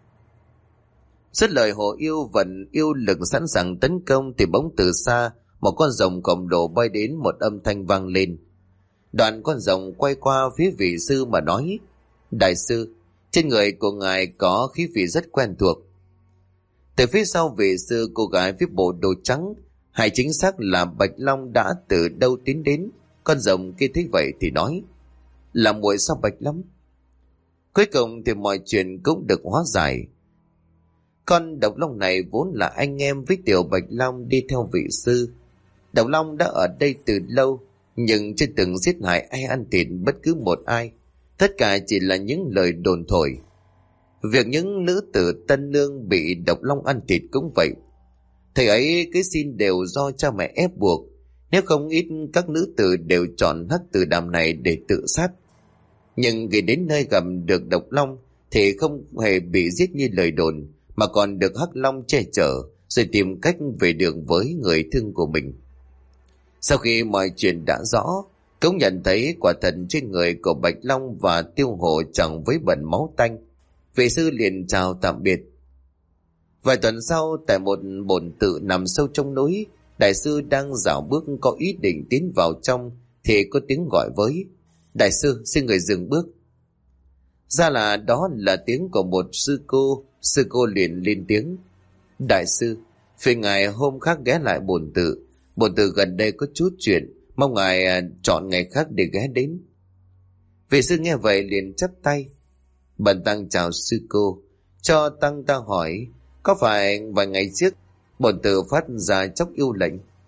Dứt lời, Hồ yêu vận yêu lực sẵn sàng tấn công thì bỗng từ xa một con rồng khổng lồ bay đến, một âm thanh vang lên. Đoạn con rồng quay qua phía vị sư mà nói: đại sư, trên người của ngài có khí vị rất quen thuộc. Từ phía sau vị sư, cô gái với bộ đồ trắng, hay chính xác là Bạch Long, đã từ đâu tiến đến. Con rồng kia thấy vậy thì nói: là muội sao Bạch Long? Cuối cùng thì mọi chuyện cũng được hóa giải. Con độc long này vốn là anh em với tiểu Bạch Long đi theo vị sư. Độc long đã ở đây từ lâu, nhưng chưa từng giết hại ai, ăn thịt bất cứ một ai. Tất cả chỉ là những lời đồn thổi. Việc những nữ tử tân nương bị độc long ăn thịt cũng vậy. Thời ấy cái xin đều do cha mẹ ép buộc, nếu không ít các nữ tử đều chọn Hắc Tử Đàm này để tự sát. Nhưng khi đến nơi gặp được độc long thì không hề bị giết như lời đồn, mà còn được Hắc Long che chở, rồi tìm cách về đường với người thương của mình. Sau khi mọi chuyện đã rõ, cũng nhận thấy quả thật trên người của Bạch Long và Tiêu Hổ chẳng với bẩn máu tanh, vị sư liền chào tạm biệt. Vài tuần sau, tại một bổn tự nằm sâu trong núi, đại sư đang dạo bước có ý định tiến vào trong thì có tiếng gọi với: đại sư, xin người dừng bước. Ra là đó là tiếng của một sư cô. Sư cô liền lên tiếng: đại sư, phiền ngài hôm khác ghé lại bổn tự gần đây có chút chuyện, mong ngài chọn ngày khác để ghé đến. Vị sư nghe vậy liền chắp tay: bần tăng chào sư cô, cho tăng ta hỏi, có phải vài ngày trước bổn tự phát ra chốc yêu lệnh?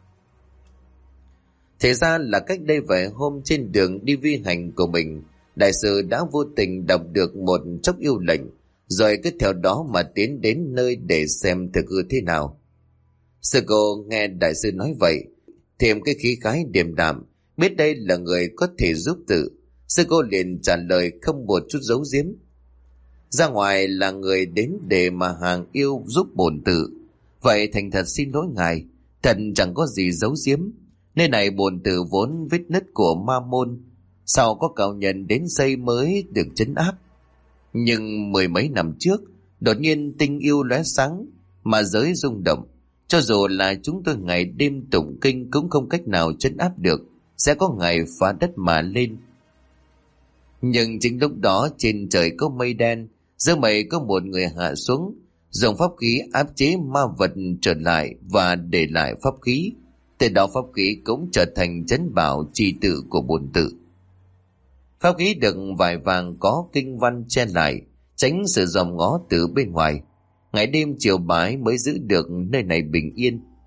Thế ra là cách đây vài hôm trên đường đi vi hành của mình, đại sư đã vô tình đọc được một chốc yêu lệnh, rồi cứ theo đó mà tiến đến nơi để xem thực hư thế nào. Sư cô nghe đại sư nói vậy, thêm cái khí khái điềm đạm, biết đây là người có thể giúp tự. Sư cô liền trả lời không một chút giấu giếm: ra ngoài là người đến để mà hàng yêu giúp bổn tự, vậy thành thật xin lỗi ngài, thật chẳng có gì giấu giếm. Nơi này bổn tự vốn vết nứt của ma môn, sau có cao nhân đến xây mới được trấn áp. Nhưng mười mấy năm trước, đột nhiên tinh yêu lóe sáng, mà giới rung động. Cho dù là chúng tôi ngày đêm tụng kinh cũng không cách nào trấn áp được, sẽ có ngày phá đất mà lên. Nhưng chính lúc đó trên trời có mây đen, giữa mây có một người hạ xuống, dùng pháp khí áp chế ma vật trở lại và để lại pháp khí. Từ đó pháp khí cũng trở thành trấn bảo trì tự của bổn tự. Pháp khí được vải vàng có kinh văn che lại, tránh sự dòm ngó từ bên ngoài. Ngày đêm chiều bái mới giữ được nơi này bình yên.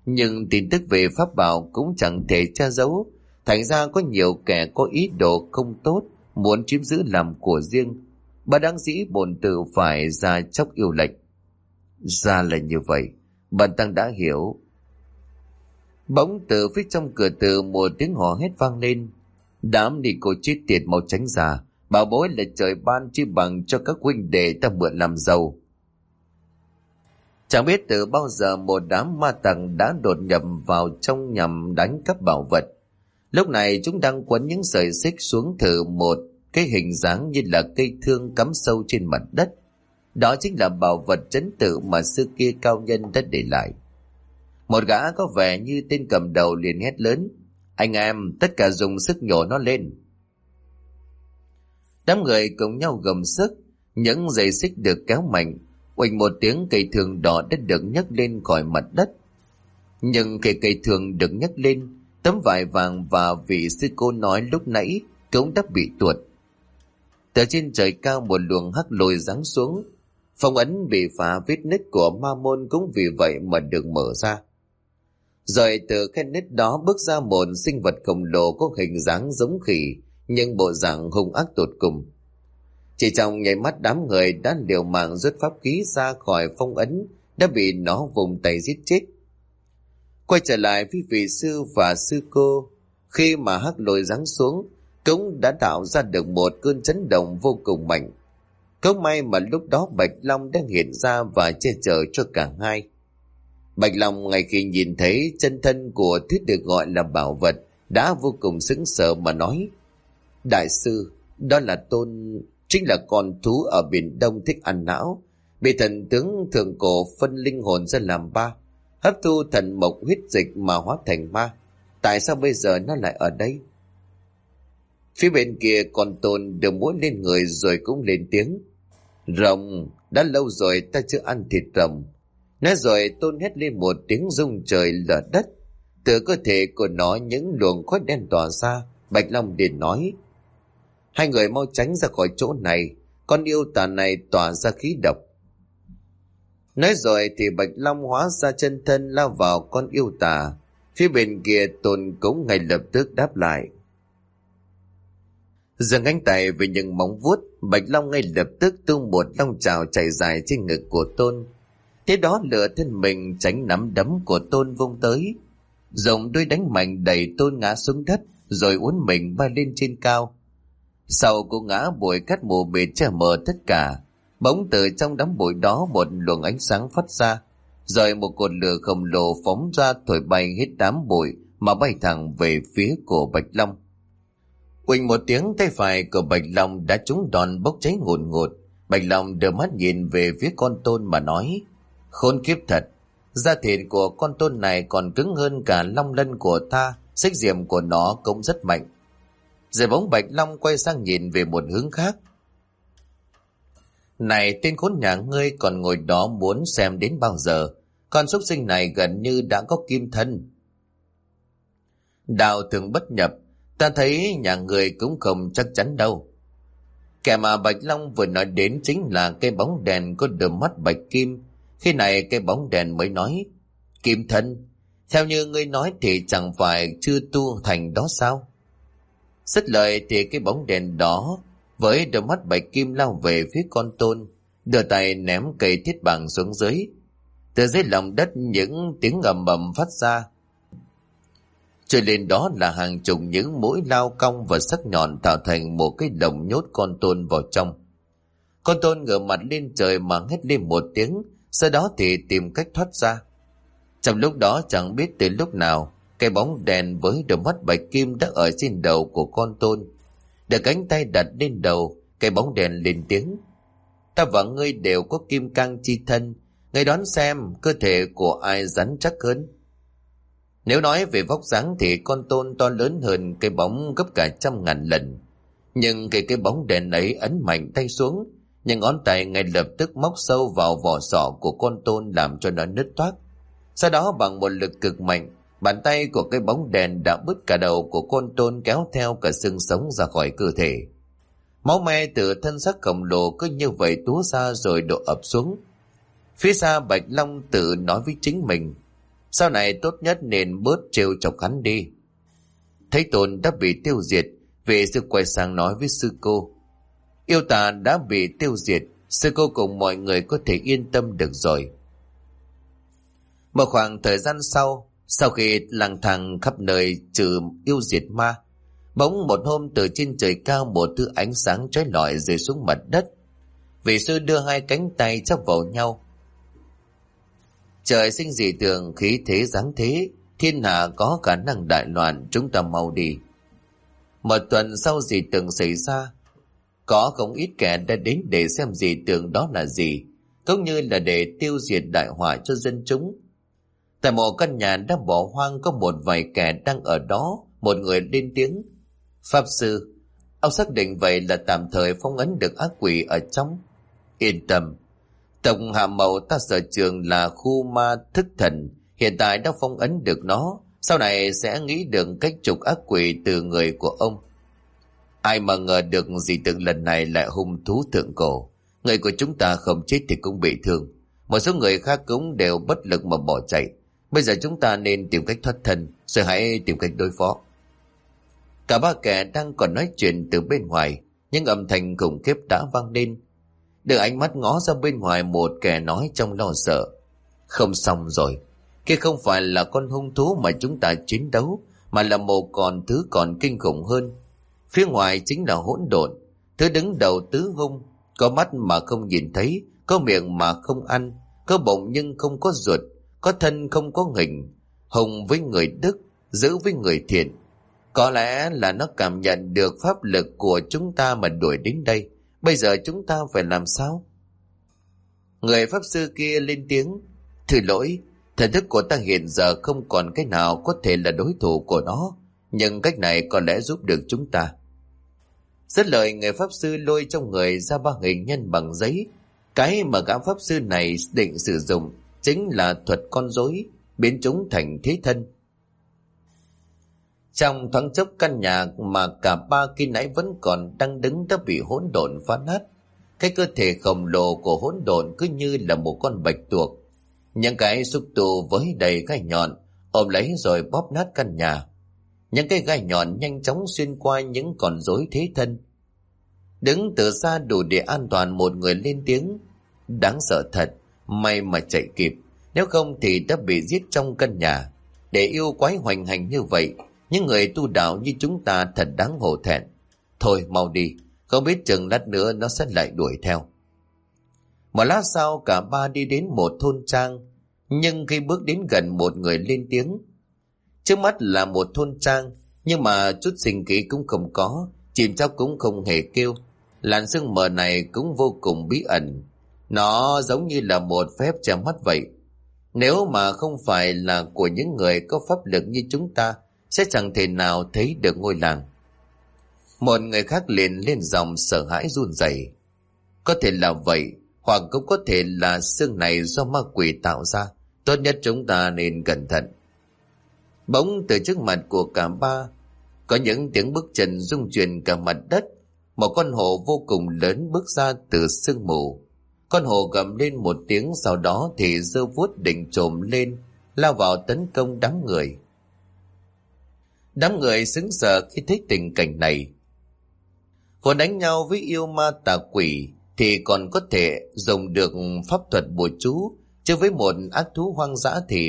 Nhưng tin tức về pháp bảo cũng chẳng thể che giấu, thành ra có nhiều kẻ có ý đồ không tốt muốn chiếm giữ làm của riêng. Bà đáng dĩ bổn tự phải ra chóc yêu lệnh. Ra là như vậy, bần tăng đã hiểu. Bỗng từ phía trong cửa từ một tiếng hò hét vang lên. Đám đi cô chết tiệt mau tránh ra, bảo bối là trời ban chi bằng cho các huynh đệ ta mượn làm giàu. Chẳng biết từ bao giờ một đám ma tặc đã đột nhập vào trong nhằm đánh cắp bảo vật. Lúc này chúng đang quấn những sợi xích xuống thử một cái hình dáng như là cây thương cắm sâu trên mặt đất. Đó chính là bảo vật trấn tự mà xưa kia cao nhân đã để lại. Một gã có vẻ như tên cầm đầu liền hét lớn: anh em tất cả dùng sức nhổ nó lên. Đám người cùng nhau gầm sức, những dây xích được kéo mạnh, oanh một tiếng cây thương đỏ đã được nhấc lên khỏi mặt đất. Nhưng khi cây thương được nhấc lên, tấm vải vàng và vị sư cô nói lúc nãy cũng đã bị tuột. Từ trên trời cao một luồng hắc lôi giáng xuống, phong ấn bị phá, vết nứt của ma môn cũng vì vậy mà được mở ra. Rồi từ khe nứt đó bước ra một sinh vật khổng lồ có hình dáng giống khỉ, nhưng bộ dạng hung ác tột cùng. Chỉ trong nháy mắt đám người đã liều mạng rút pháp khí ra khỏi phong ấn, đã bị nó vùng tay giết chết. Quay trở lại với vị sư và sư cô, khi mà hắc lôi giáng xuống cũng đã tạo ra được một cơn chấn động vô cùng mạnh. Có may mà lúc đó Bạch Long đang hiện ra và che chở cho cả hai. Bạch Long ngay khi nhìn thấy chân thân của thứ được gọi là bảo vật đã vô cùng sững sờ mà nói: đại sư, đó là Tôn, chính là con thú ở biển Đông thích ăn não, bị thần tướng thượng cổ phân linh hồn ra làm ba, hấp thu thần mộc huyết dịch mà hóa thành ma. Tại sao bây giờ nó lại ở đây? Phía bên kia con Tôn đưa mũi lên người rồi cũng lên tiếng: rồng, đã lâu rồi ta chưa ăn thịt rồng. Nói rồi Tôn hét lên một tiếng rung trời lở đất. Từ cơ thể của nó những luồng khói đen tỏa ra. Bạch Long liền nói: hai người mau tránh ra khỏi chỗ này, con yêu tà này tỏa ra khí độc. Nói rồi thì Bạch Long hóa ra chân thân lao vào con yêu tà. Phía bên kia Tôn cũng ngay lập tức đáp lại. Giương cánh tay với những móng vuốt, Bạch Long ngay lập tức tung một long trào chảy dài trên ngực của Tôn. Thế đó lựa thân mình tránh nắm đấm của Tôn vung tới, dùng đuôi đánh mạnh đẩy Tôn ngã xuống đất, rồi uốn mình bay lên trên cao. Sau cú ngã bụi cát mù mịt che mờ tất cả. Bỗng từ trong đám bụi đó một luồng ánh sáng phát ra, rồi một cột lửa khổng lồ phóng ra thổi bay hết đám bụi mà bay thẳng về phía của Bạch Long. Quỳnh một tiếng, tay phải của Bạch Long đã trúng đòn bốc cháy ngùn ngụt. Bạch Long đưa mắt nhìn về phía con Tôn mà nói: khốn kiếp thật, da thịt của con Tôn này còn cứng hơn cả long lân của ta, xích diệm của nó cũng rất mạnh. Rồi bỗng Bạch Long quay sang nhìn về một hướng khác. Này tên khốn nhà ngươi còn ngồi đó muốn xem đến bao giờ? Con súc sinh này gần như đã có kim thân. Đạo thường bất nhập, ta thấy nhà người cũng không chắc chắn đâu. Kẻ mà Bạch Long vừa nói đến chính là cái bóng đèn có đôi mắt bạch kim. Khi này cái bóng đèn mới nói: kim thân, theo như ngươi nói thì chẳng phải chưa tu thành đó sao? Dứt lời thì cái bóng đèn đó với đôi mắt bạch kim lao về phía con Tôn, đưa tay ném cây thiết bằng xuống dưới. Từ dưới lòng đất những tiếng ầm ầm phát ra. Trôi lên đó là hàng chục những mũi lao cong và sắc nhọn tạo thành một cái lồng nhốt con Tôn vào trong. Con Tôn ngửa mặt lên trời mà hét lên một tiếng, sau đó thì tìm cách thoát ra. Trong lúc đó chẳng biết từ lúc nào, cái bóng đèn với đôi mắt bạch kim đã ở trên đầu của con Tôn. Để cánh tay đặt lên đầu, cái bóng đèn lên tiếng: ta và ngươi đều có kim cang chi thân, ngươi đoán xem cơ thể của ai rắn chắc hơn? Nếu nói về vóc dáng thì con Tôn to lớn hơn cái bóng gấp cả 100.000 lần. Nhưng cái bóng đèn ấy ấn mạnh tay xuống, nhưng ngón tay ngay lập tức móc sâu vào vỏ sọ của con Tôn làm cho nó nứt toác. Sau đó bằng một lực cực mạnh, bàn tay của cái bóng đèn đã bứt cả đầu của con Tôn, kéo theo cả xương sống ra khỏi cơ thể. Máu me từ thân xác khổng lồ cứ như vậy túa ra rồi đổ ập xuống. Phía xa Bạch Long tự nói với chính mình: Sau này tốt nhất nên bớt trêu chọc hắn đi. Thấy Tôn đã bị tiêu diệt, vị sư quay sang nói với sư cô: Yêu tà đã bị tiêu diệt, sư cô cùng mọi người có thể yên tâm được rồi. Một khoảng thời gian sau khi lang thang khắp nơi trừ yêu diệt ma, bỗng một hôm từ trên trời cao một thứ ánh sáng chói lọi rơi xuống mặt đất. Vị sư đưa hai cánh tay chắp vào nhau. Trời sinh dị tượng, khí thế giáng thế, thiên hạ có khả năng đại loạn, chúng ta mau đi. Một tuần sau dị tượng xảy ra, có không ít kẻ đã đến để xem dị tượng đó là gì, cũng như là để tiêu diệt đại họa cho dân chúng. Tại một căn nhà đã bỏ hoang có một vài kẻ đang ở đó. Một người lên tiếng: Pháp sư, ông xác định vậy là tạm thời phong ấn được ác quỷ ở trong? Yên tâm, tộc Hạ Mậu ta sở trường là khu ma thức thần, hiện tại đã phong ấn được nó, sau này sẽ nghĩ được cách trục ác quỷ từ người của ông. Ai mà ngờ được dị tượng lần này lại hung thú thượng cổ, người của chúng ta không chết thì cũng bị thương, một số người khác cũng đều bất lực mà bỏ chạy. Bây giờ chúng ta nên tìm cách thoát thân, rồi hãy tìm cách đối phó. Cả ba kẻ đang còn nói chuyện từ bên ngoài, những âm thanh khủng khiếp đã vang lên. Đưa ánh mắt ngó ra bên ngoài, một kẻ nói trong lo sợ: Không xong rồi, kia không phải là con hung thú mà chúng ta chiến đấu, mà là một con thứ còn kinh khủng hơn. Phía ngoài chính là hỗn độn, thứ đứng đầu tứ hung, có mắt mà không nhìn thấy, có miệng mà không ăn, có bụng nhưng không có ruột, có thân không có hình, hùng với người đức, dữ với người thiện. Có lẽ là nó cảm nhận được pháp lực của chúng ta mà đuổi đến đây. Bây giờ chúng ta phải làm sao? Người pháp sư kia lên tiếng: Thưa lỗi, thần thức của ta hiện giờ không còn cách nào có thể là đối thủ của nó, nhưng cách này có lẽ giúp được chúng ta. Dứt lời, người pháp sư lôi trong người ra ba hình nhân bằng giấy. Cái mà gã pháp sư này định sử dụng chính là thuật con rối, biến chúng thành thế thân. Trong thoáng chốc, căn nhà mà cả ba khi nãy vẫn còn đang đứng đã bị hỗn độn phá nát. Cái cơ thể khổng lồ của hỗn độn cứ như là một con bạch tuộc, những cái xúc tu với đầy gai nhọn ôm lấy rồi bóp nát căn nhà. Những cái gai nhọn nhanh chóng xuyên qua những con rối thế thân. Đứng từ xa đủ để an toàn, một người lên tiếng: Đáng sợ thật, may mà chạy kịp, nếu không thì đã bị giết trong căn nhà. Để yêu quái hoành hành như vậy, những người tu đạo như chúng ta thật đáng hổ thẹn. Thôi mau đi, không biết chừng lát nữa nó sẽ lại đuổi theo. Một lát sau, cả ba đi đến một thôn trang, nhưng khi bước đến gần, một người lên tiếng. Trước mắt là một thôn trang, nhưng mà chút sinh khí cũng không có, chim chóc cũng không hề kêu. Làn sương mờ này cũng vô cùng bí ẩn, nó giống như là một phép che mắt vậy. Nếu mà không phải là của những người có pháp lực như chúng ta, sẽ chẳng thể nào thấy được ngôi làng. Một người khác liền lên giọng sợ hãi run rẩy: Có thể là vậy, hoặc cũng có thể là xương này do ma quỷ tạo ra, tốt nhất chúng ta nên cẩn thận. Bỗng từ trước mặt của cả ba có những tiếng bước chân rung chuyển cả mặt đất. Một con hổ vô cùng lớn bước ra từ sương mù. Con hổ gầm lên một tiếng, sau đó thì giơ vuốt định trồm lên, lao vào tấn công đám người. Đám người sững sờ khi thấy tình cảnh này. Vốn đánh nhau với yêu ma tà quỷ thì còn có thể dùng được pháp thuật bùa chú, chứ với một ác thú hoang dã thì...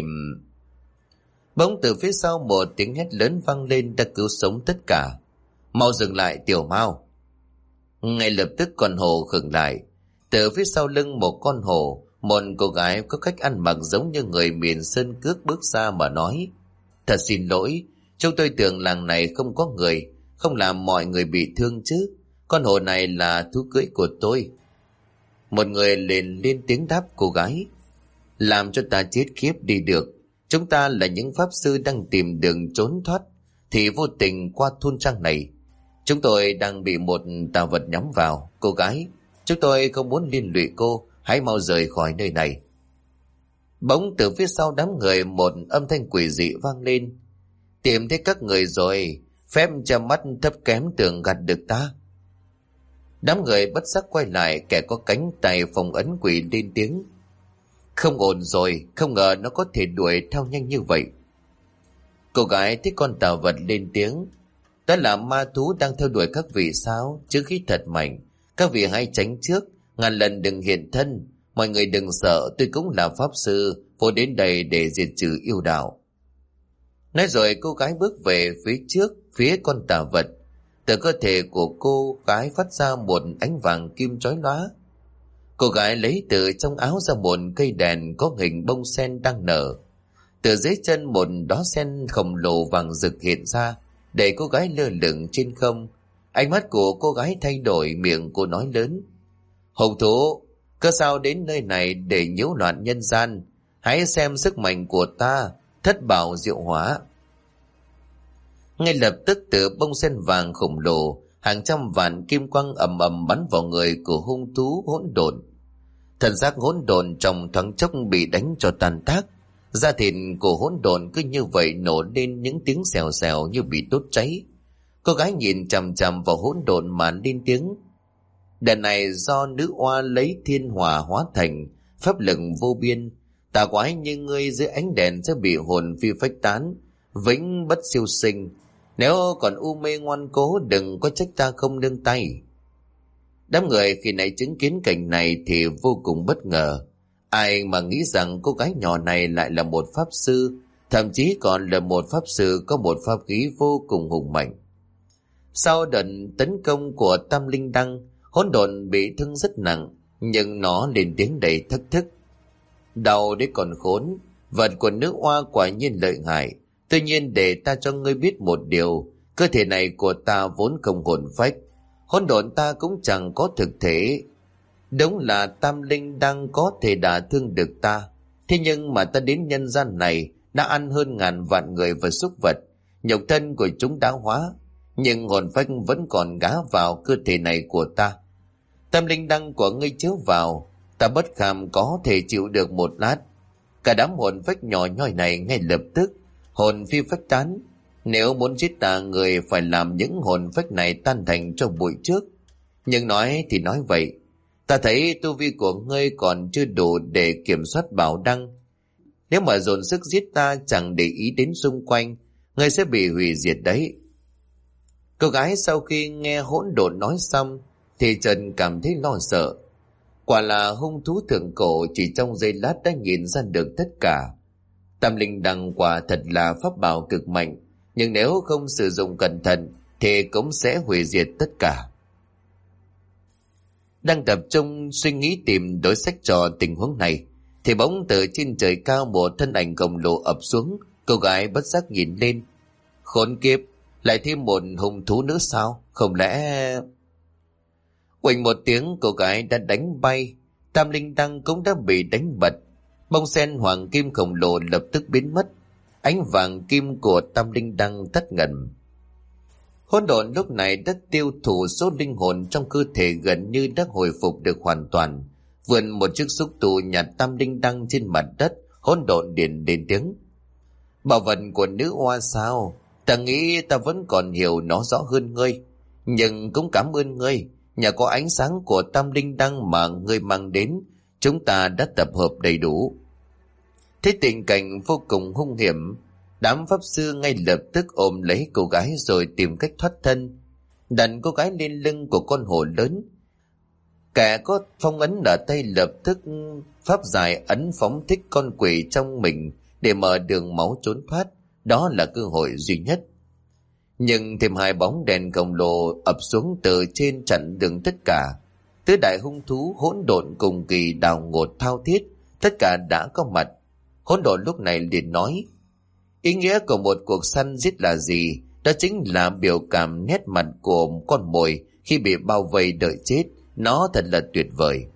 Bỗng từ phía sau một tiếng hét lớn vang lên đã cứu sống tất cả. Mau dừng lại Tiểu Mao! Ngay lập tức con hổ khựng lại. Từ phía sau lưng một con hổ, một cô gái có cách ăn mặc giống như người miền Sơn Cước bước ra mà nói: Thật xin lỗi, chúng tôi tưởng làng này không có người, không làm mọi người bị thương chứ. Con hổ này là thú cưỡi của tôi. Một người lên tiếng đáp cô gái: Làm cho ta chết khiếp đi được. Chúng ta là những pháp sư đang tìm đường trốn thoát, thì vô tình qua thôn trang này. Chúng tôi đang bị một tà vật nhắm vào. Cô gái, chúng tôi không muốn liên lụy cô, hãy mau rời khỏi nơi này. Bỗng từ phía sau đám người một âm thanh quỷ dị vang lên: Tìm thấy các người rồi, phép che mắt thấp kém tưởng gạt được ta. Đám người bất giác quay lại, kẻ có cánh tay phong ấn quỷ lên tiếng: Không ổn rồi, không ngờ nó có thể đuổi theo nhanh như vậy. Cô gái thấy con tà vật lên tiếng. Đó là ma thú đang theo đuổi các vị sao? Chứ khí thật mạnh. Các vị hãy tránh trước, ngàn lần đừng hiện thân. Mọi người đừng sợ, tôi cũng là pháp sư, vô đến đây để diệt trừ yêu đạo. Nói rồi cô gái bước về phía trước, phía con tà vật. Từ cơ thể của cô gái phát ra một ánh vàng kim chói lóa. Cô gái lấy từ trong áo ra một cây đèn có hình bông sen đang nở. Từ dưới chân một đóa sen khổng lồ vàng rực hiện ra, để cô gái lơ lửng trên không. Ánh mắt của cô gái thay đổi, miệng cô nói lớn. Hùng thú, cớ sao đến nơi này để nhiễu loạn nhân gian? Hãy xem sức mạnh của ta, thất bảo diệu hóa. Ngay lập tức từ bông sen vàng khổng lồ, hàng trăm vạn kim quang ầm ầm bắn vào người của hung thú hỗn độn. Thần xác hỗn độn trong thoáng chốc bị đánh cho tan tác. Da thịt của hỗn độn cứ như vậy nổ lên những tiếng xèo xèo như bị đốt cháy. Cô gái nhìn chằm chằm vào hỗn độn mà lên tiếng. Đợt này do nữ oa lấy thiên hỏa hóa thành, pháp lực vô biên. Tà quái như ngươi dưới ánh đèn sẽ bị hồn phi phách tán, vĩnh bất siêu sinh. Nếu còn u mê ngoan cố, đừng có trách ta không nương tay. Đám người khi nãy chứng kiến cảnh này thì vô cùng bất ngờ. Ai mà nghĩ rằng cô gái nhỏ này lại là một pháp sư, thậm chí còn là một pháp sư có một pháp khí vô cùng hùng mạnh. Sau đợt tấn công của Tam Linh Đăng, hỗn độn bị thương rất nặng, nhưng nó lên tiếng đầy thách thức. Đau đấy còn khốn, vật của nữ oa quả nhiên lợi hại. Tuy nhiên để ta cho ngươi biết một điều, cơ thể này của ta vốn không hồn phách, hỗn độn ta cũng chẳng có thực thể. Đúng là Tam Linh đang có thể đả thương được ta, thế nhưng mà ta đến nhân gian này đã ăn hơn ngàn vạn người và súc vật, nhục thân của chúng đã hóa, nhưng hồn phách vẫn còn gá vào cơ thể này của ta. Tam Linh đăng của ngươi chiếu vào, ta bất kham có thể chịu được một lát. Cả đám hồn phách nhỏ nhoi này ngay lập tức hồn phi phách tán. Nếu muốn giết ta, người phải làm những hồn phách này tan thành cho bụi trước. Nhưng nói thì nói vậy, ta thấy tu vi của ngươi còn chưa đủ để kiểm soát bảo đăng. Nếu mà dồn sức giết ta chẳng để ý đến xung quanh, ngươi sẽ bị hủy diệt đấy. Cô gái sau khi nghe hỗn độn nói xong thì Trần cảm thấy lo sợ. Quả là hung thú thượng cổ chỉ trong giây lát đã nhìn ra được tất cả. Tam Linh đăng quả thật là pháp bảo cực mạnh, nhưng nếu không sử dụng cẩn thận thì cũng sẽ hủy diệt tất cả. Đang tập trung suy nghĩ tìm đối sách cho tình huống này thì bỗng từ trên trời cao một thân ảnh khổng lồ ập xuống. Cô gái bất giác nhìn lên. Khốn kiếp, lại thêm một hung thú nữa sao? Không lẽ... Quỳnh một tiếng, cô gái đã đánh bay. Tam Linh đăng cũng đã bị đánh bật. Bông sen hoàng kim khổng lồ lập tức biến mất. Ánh vàng kim của Tam Linh đăng tắt ngần. Hỗn độn lúc này đã tiêu thụ số linh hồn trong cơ thể, gần như đã hồi phục được hoàn toàn. Vươn một chiếc xúc tu nhặt Tam Linh đăng trên mặt đất. Hỗn độn điện đến tiếng. Bảo vật của nữ oa sao? Ta nghĩ ta vẫn còn hiểu nó rõ hơn ngươi. Nhưng cũng cảm ơn ngươi. Nhờ có ánh sáng của Tam Linh đăng mà ngươi mang đến, chúng ta đã tập hợp đầy đủ. Thế tình cảnh vô cùng hung hiểm, đám pháp sư ngay lập tức ôm lấy cô gái rồi tìm cách thoát thân. Đặt cô gái lên lưng của con hổ lớn. Kẻ có phong ấn ở tay lập tức pháp giải ấn phóng thích con quỷ trong mình để mở đường máu trốn thoát. Đó là cơ hội duy nhất. Nhưng thêm hai bóng đèn khổng lồ ập xuống từ trên chặn đường tất cả. Tứ đại hung thú hỗn độn cùng kỳ đào ngột thao thiết, tất cả đã có mặt. Hỗn độn lúc này liền nói, ý nghĩa của một cuộc săn giết là gì? Đó chính là biểu cảm nét mặt của con mồi khi bị bao vây đợi chết. Nó thật là tuyệt vời.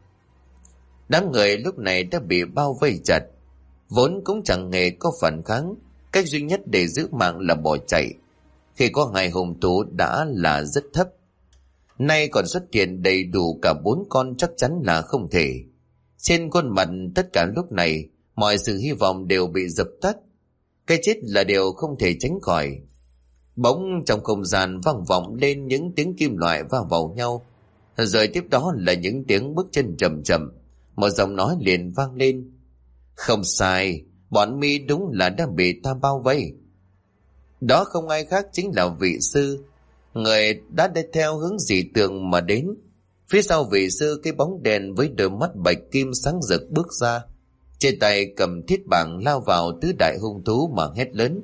Đám người lúc này đã bị bao vây chặt, vốn cũng chẳng hề có phản kháng. Cách duy nhất để giữ mạng là bỏ chạy. Khi có hai hung thú đã là rất thấp, nay còn xuất hiện đầy đủ cả 4 con chắc chắn là không thể. Trên khuôn mặt tất cả lúc này, mọi sự hy vọng đều bị dập tắt. Cái chết là điều không thể tránh khỏi. Bỗng trong không gian vang vọng lên những tiếng kim loại va vào nhau, rồi tiếp đó là những tiếng bước chân chậm chậm. Một giọng nói liền vang lên, Không sai, bọn mi đúng là đã bị ta bao vây. Đó không ai khác chính là vị sư, người đã đi theo hướng dị tượng mà đến. Phía sau vị sư, cái bóng đèn với đôi mắt bạch kim sáng rực bước ra, trên tay cầm thiết bảng lao vào tứ đại hung thú mà hét lớn.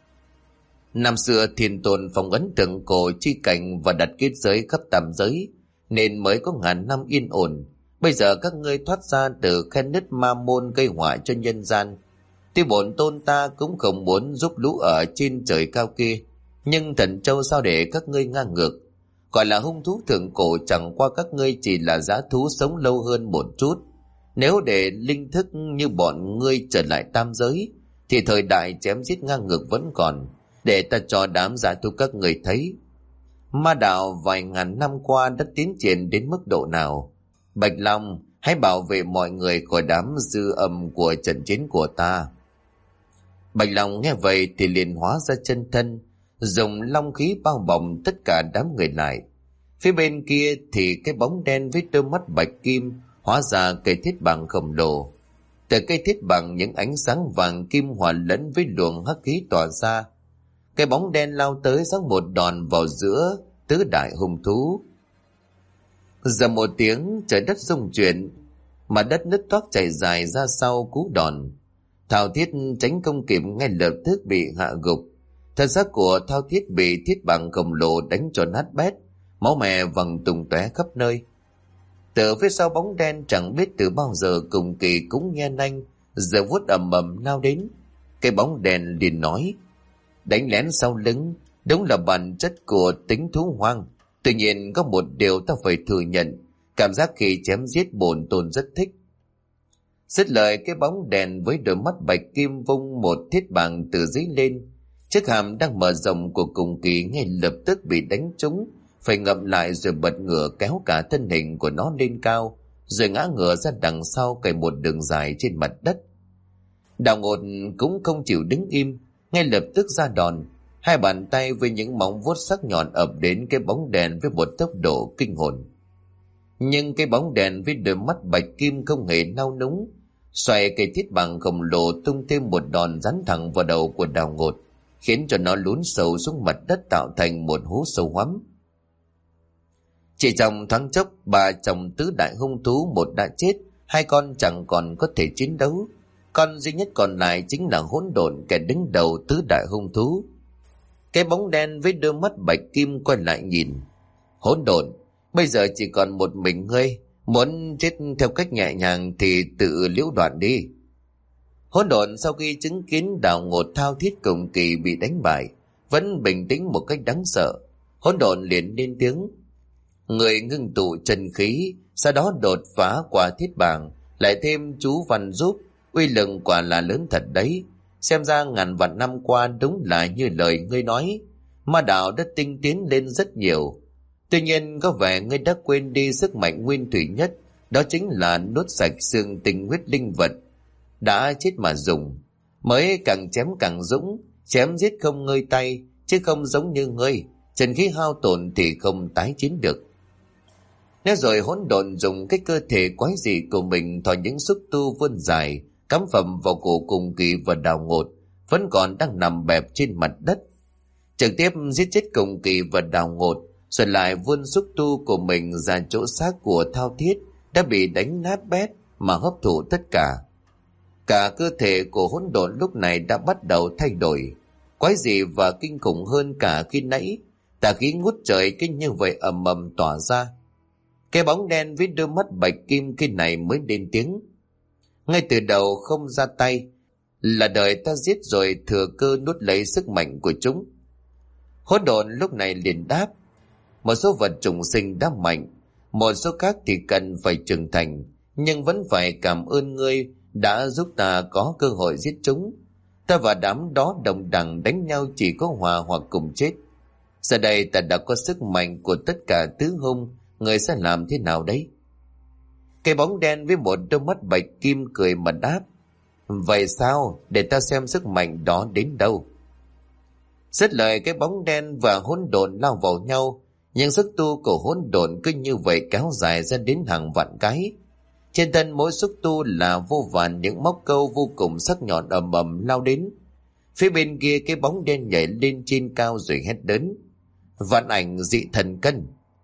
Năm xưa Thiên Tôn phong ấn tượng cổ chi cảnh và đặt kết giới khắp tam giới, nên mới có ngàn năm yên ổn. Bây giờ các ngươi thoát ra từ khe nứt ma môn gây họa cho nhân gian. Tuy bổn tôn ta cũng không muốn giúp lũ ở trên trời cao kia, nhưng thần châu sao để các ngươi ngang ngược. Gọi là hung thú thượng cổ, chẳng qua các ngươi chỉ là dã thú sống lâu hơn một chút. Nếu để linh thức như bọn ngươi trở lại tam giới, thì thời đại chém giết ngang ngược vẫn còn, để ta cho đám dã thú các ngươi thấy ma đạo vài ngàn năm qua đã tiến triển đến mức độ nào. Bạch Long, hãy bảo vệ mọi người khỏi đám dư âm của trận chiến của ta. Bạch Long nghe vậy thì liền hóa ra chân thân, dùng long khí bao bọc tất cả đám người lại. Phía bên kia thì cái bóng đen với đôi mắt bạch kim hóa ra cây thiết bằng khổng lồ. Từ cây thiết bằng, những ánh sáng vàng kim hòa lẫn với luồng hắc khí tỏa ra. Cái bóng đen lao tới giáng một đòn vào giữa tứ đại hung thú. Giờ một tiếng, trời đất rung chuyển, mà đất nứt toác chảy dài ra sau cú đòn. Thao Thiết tránh không kịp, ngay lập tức bị hạ gục. Thân xác của Thao Thiết bị thiết bằng khổng lồ đánh cho nát bét, máu me văng tung tóe khắp nơi. Từ phía sau bóng đen chẳng biết từ bao giờ cùng kỳ cũng nghe nanh, giờ vuốt ầm ầm lao đến. Cái bóng đen liền nói: đánh lén sau lưng đúng là bản chất của tính thú hoang. Tuy nhiên có một điều ta phải thừa nhận, cảm giác khi chém giết bổn tôn rất thích. Dứt lời, cái bóng đèn với đôi mắt bạch kim vung một thiết bảng từ dưới lên. Chiếc hàm đang mở rộng của cùng kỳ ngay lập tức bị đánh trúng, phải ngậm lại rồi bật ngửa kéo cả thân hình của nó lên cao, rồi ngã ngửa ra đằng sau cày một đường dài trên mặt đất. Đào Ngột cũng không chịu đứng im, ngay lập tức ra đòn. Hai bàn tay với những móng vuốt sắc nhọn ập đến cái bóng đèn với một tốc độ kinh hồn. Nhưng cái bóng đèn với đôi mắt bạch kim không hề nao núng, xoay cây thiết bằng khổng lồ tung thêm một đòn dán thẳng vào đầu của Đào Ngột, khiến cho nó lún sâu xuống mặt đất tạo thành một hố sâu hoắm. Chỉ trong thoáng chốc, ba chồng tứ đại hung thú, một đã chết, hai con chẳng còn có thể chiến đấu. Con duy nhất còn lại chính là Hỗn Độn, kẻ đứng đầu tứ đại hung thú. Cái bóng đen với đôi mắt bạch kim quay lại nhìn: Hỗn Độn, bây giờ chỉ còn một mình ngươi, muốn chết theo cách nhẹ nhàng thì tự liễu đoạn đi. Hỗn Độn sau khi chứng kiến Đào Ngột, Thao Thiết cùng kỳ bị đánh bại, vẫn bình tĩnh một cách đáng sợ. Hỗn Độn liền lên tiếng: người ngưng tụ chân khí, sau đó đột phá quả thiết bảng, lại thêm chú văn giúp, uy lực quả là lớn thật đấy. Xem ra ngàn vạn năm qua đúng là như lời ngươi nói, ma đạo đã tinh tiến lên rất nhiều. Tuy nhiên có vẻ ngươi đã quên đi sức mạnh nguyên thủy nhất, đó chính là nuốt sạch xương tinh huyết linh vật. Đã chết mà dùng, mới càng chém càng dũng, chém giết không ngơi tay, chứ không giống như ngươi, chân khí hao tổn thì không tái chiến được. Nói rồi Hỗn Độn dùng cái cơ thể quái dị của mình thò những xúc tu vươn dài, cắm phẩm vào cổ cùng kỳ và Đào Ngột vẫn còn đang nằm bẹp trên mặt đất, trực tiếp giết chết cùng kỳ và Đào Ngột, rồi lại vươn xúc tu của mình ra chỗ xác của Thao Thiết đã bị đánh nát bét mà hấp thụ tất cả. Cả cơ thể của Hỗn Độn lúc này đã bắt đầu thay đổi, quái dị và kinh khủng hơn cả khi nãy. Tà khí ngút trời kinh như vậy ầm ầm tỏa ra. Cái bóng đen với đôi mắt bạch kim khi này mới lên tiếng: ngay từ đầu không ra tay, là đợi ta giết rồi thừa cơ nuốt lấy sức mạnh của chúng. Hỗn Độn lúc này liền đáp: một số vật trùng sinh đã mạnh, một số khác thì cần phải trưởng thành, nhưng vẫn phải cảm ơn ngươi đã giúp ta có cơ hội giết chúng. Ta và đám đó đồng đẳng đánh nhau chỉ có hòa hoặc cùng chết. Giờ đây ta đã có sức mạnh của tất cả tứ hung, người sẽ làm thế nào đấy? Cái bóng đen với một đôi mắt bạch kim cười mà đáp: vậy sao, để ta xem sức mạnh đó đến đâu. Dứt lời, cái bóng đen và Hỗn Độn lao vào nhau, nhưng sức tu của Hỗn Độn cứ như vậy kéo dài ra đến hàng vạn cái. Trên thân mỗi xúc tu là vô vàn những móc câu vô cùng sắc nhọn ầm ầm lao đến. Phía bên kia cái bóng đen nhảy lên trên cao rồi hét lớn: Vạn ảnh dị thần cân!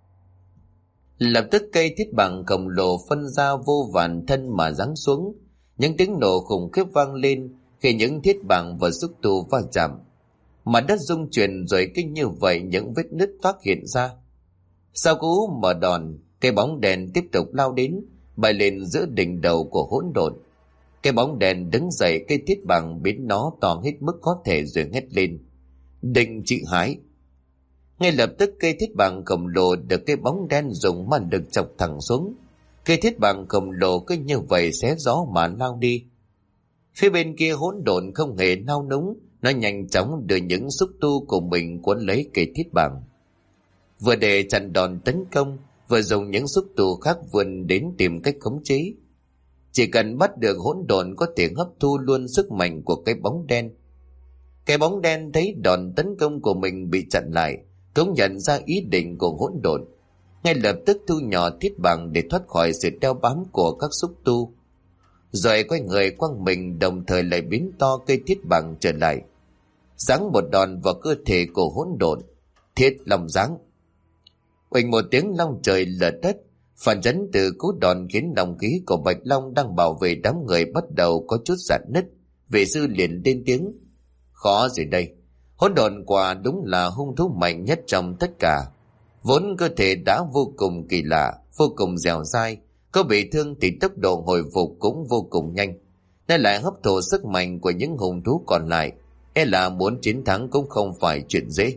Lập tức cây thiết bằng khổng lồ phân ra vô vàn thân mà giáng xuống. Những tiếng nổ khủng khiếp vang lên khi những thiết bằng và xúc tu va chạm. Mặt đất rung chuyển rồi kinh như vậy những vết nứt phát hiện ra. Sau cú mở đòn, cái bóng đèn tiếp tục lao đến, bay lên giữa đỉnh đầu của hỗn độn. Cái bóng đèn đứng dậy, cây thiết bằng biến nó to hết mức có thể rồi hét lên: Định trị hái! Ngay lập tức cây thiết bằng khổng lồ được cái bóng đen dùng mà lực chọc thẳng xuống. Cây thiết bằng khổng lồ cứ như vậy xé gió mà lao đi. Phía bên kia hỗn độn không hề nao núng, nó nhanh chóng đưa những xúc tu của mình cuốn lấy cây thiết bằng. Vừa để chặn đòn tấn công, vừa dùng những xúc tu khác vươn đến tìm cách khống chế. Chỉ cần bắt được hỗn độn có thể hấp thu luôn sức mạnh của cái bóng đen. Cái bóng đen thấy đòn tấn công của mình bị chặn lại, cũng nhận ra ý định của hỗn độn, ngay lập tức thu nhỏ thiết bằng để thoát khỏi sự đeo bám của các xúc tu. Rồi quay người quăng mình, đồng thời lại biến to cây thiết bằng trở lại, giáng một đòn vào cơ thể của hỗn độn. Thiết long giáng! Uỳnh một tiếng long trời lở đất, phản chấn từ cú đòn khiến lòng khí của Bạch Long đang bảo vệ đám người bắt đầu có chút rạn nứt. Vệ sư liền lên tiếng: Khó gì đây, hỗn độn quả đúng là hung thú mạnh nhất trong tất cả. Vốn cơ thể đã vô cùng kỳ lạ, vô cùng dẻo dai, có bị thương thì tốc độ hồi phục cũng vô cùng nhanh, nên lại hấp thụ sức mạnh của những hung thú còn lại, là muốn chiến thắng cũng không phải chuyện dễ.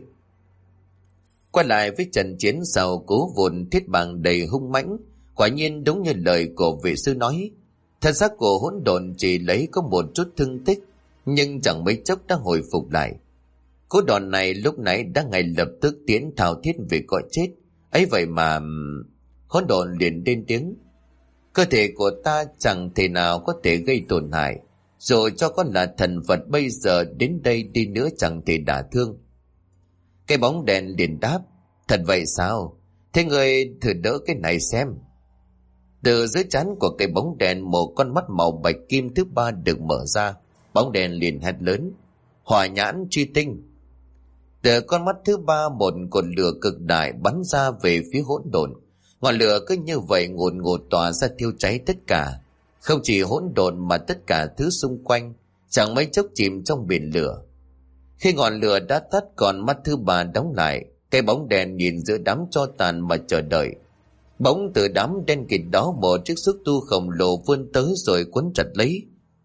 Quay lại với trận chiến sau cú vụn thiết bằng đầy hung mãnh, quả nhiên đúng như lời của vị sư nói, thân xác của hỗn độn chỉ lấy có một chút thương tích, nhưng chẳng mấy chốc đã hồi phục lại. Cú đòn này lúc nãy đã ngay lập tức tiến thao thiết về cõi chết. Ấy vậy mà hỗn độn liền lên tiếng: Cơ thể của ta chẳng thể nào có thể gây tổn hại, rồi cho con là thần vật bây giờ đến đây đi nữa chẳng thể đả thương. Cái bóng đèn liền đáp: Thật vậy sao? Thế người thử đỡ cái này xem. Từ dưới trán của cái bóng đèn, một con mắt màu bạch kim thứ ba được mở ra. Bóng đèn liền hét lớn: Hỏa nhãn truy tinh! Từ con mắt thứ ba, một cột lửa cực đại bắn ra về phía hỗn độn. Ngọn lửa cứ như vậy ngùn ngụt tỏa ra thiêu cháy tất cả, không chỉ hỗn độn mà tất cả thứ xung quanh, chẳng mấy chốc chìm trong biển lửa. Khi ngọn lửa đã tắt, còn mắt thứ ba đóng lại, cái bóng đèn nhìn giữa đám tro tàn mà chờ đợi. Bỗng từ đám đen kịt đó một chiếc xúc tu khổng lồ vươn tới rồi quấn chặt lấy.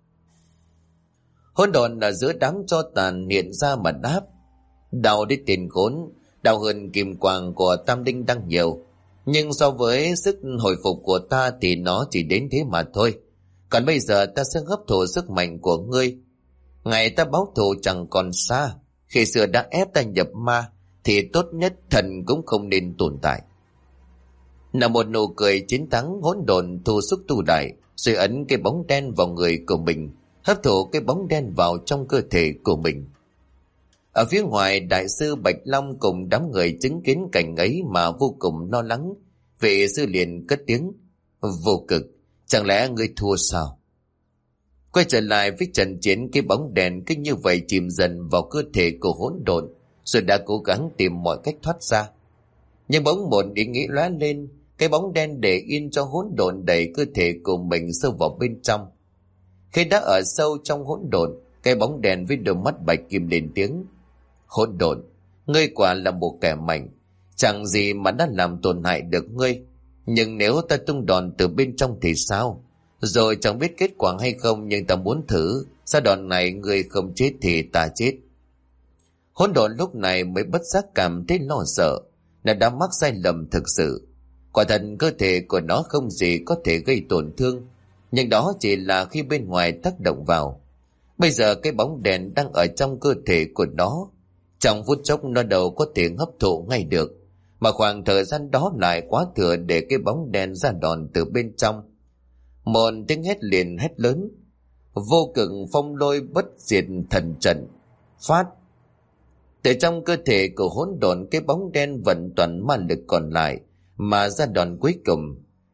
Hỗn độn ở giữa đám tro tàn hiện ra mà đáp: Đau đi tiền khốn, đau hơn kim quang của Tam Linh Đăng nhiều, nhưng so với sức hồi phục của ta thì nó chỉ đến thế mà thôi. Còn bây giờ ta sẽ hấp thụ sức mạnh của ngươi. Ngày ta báo thù chẳng còn xa, khi xưa đã ép ta nhập ma thì tốt nhất thần cũng không nên tồn tại. Là một nụ cười chiến thắng, hỗn độn thu xúc tu đại, rồi ấn cái bóng đen vào người của mình, hấp thụ cái bóng đen vào trong cơ thể của mình. Ở phía ngoài, đại sư Bạch Long cùng đám người chứng kiến cảnh ấy mà vô cùng lo lắng. Vị sư liền cất tiếng: Vô Cực, chẳng lẽ ngươi thua sao? Quay trở lại với trận chiến, cái bóng đèn cứ như vậy chìm dần vào cơ thể của hỗn độn, rồi đã cố gắng tìm mọi cách thoát ra. Nhưng bỗng một ý nghĩ lóe lên, cái bóng đen để yên cho hỗn độn đẩy cơ thể của mình sâu vào bên trong. Khi đã ở sâu trong hỗn độn, cái bóng đèn với đôi mắt bạch kim lên tiếng: Hỗn độn, ngươi quả là một kẻ mạnh, chẳng gì mà đã làm tổn hại được ngươi. Nhưng nếu ta tung đòn từ bên trong thì sao? Rồi chẳng biết kết quả hay không, nhưng ta muốn thử, sau đòn này ngươi không chết thì ta chết. Hỗn độn lúc này mới bất giác cảm thấy lo sợ, nó đã mắc sai lầm thực sự. Quả thật cơ thể của nó không gì có thể gây tổn thương, nhưng đó chỉ là khi bên ngoài tác động vào. Bây giờ cái bóng đèn đang ở trong cơ thể của nó, trong phút chốc nó đâu có thể hấp thụ ngay được, mà khoảng thời gian đó lại quá thừa để cái bóng đèn ra đòn từ bên trong. Một tiếng hét liền hét lớn: Vô Cực phong lôi bất diệt thần trận phát! Từ trong cơ thể của hỗn độn, cái bóng đen vận toàn ma lực còn lại mà ra đòn cuối cùng.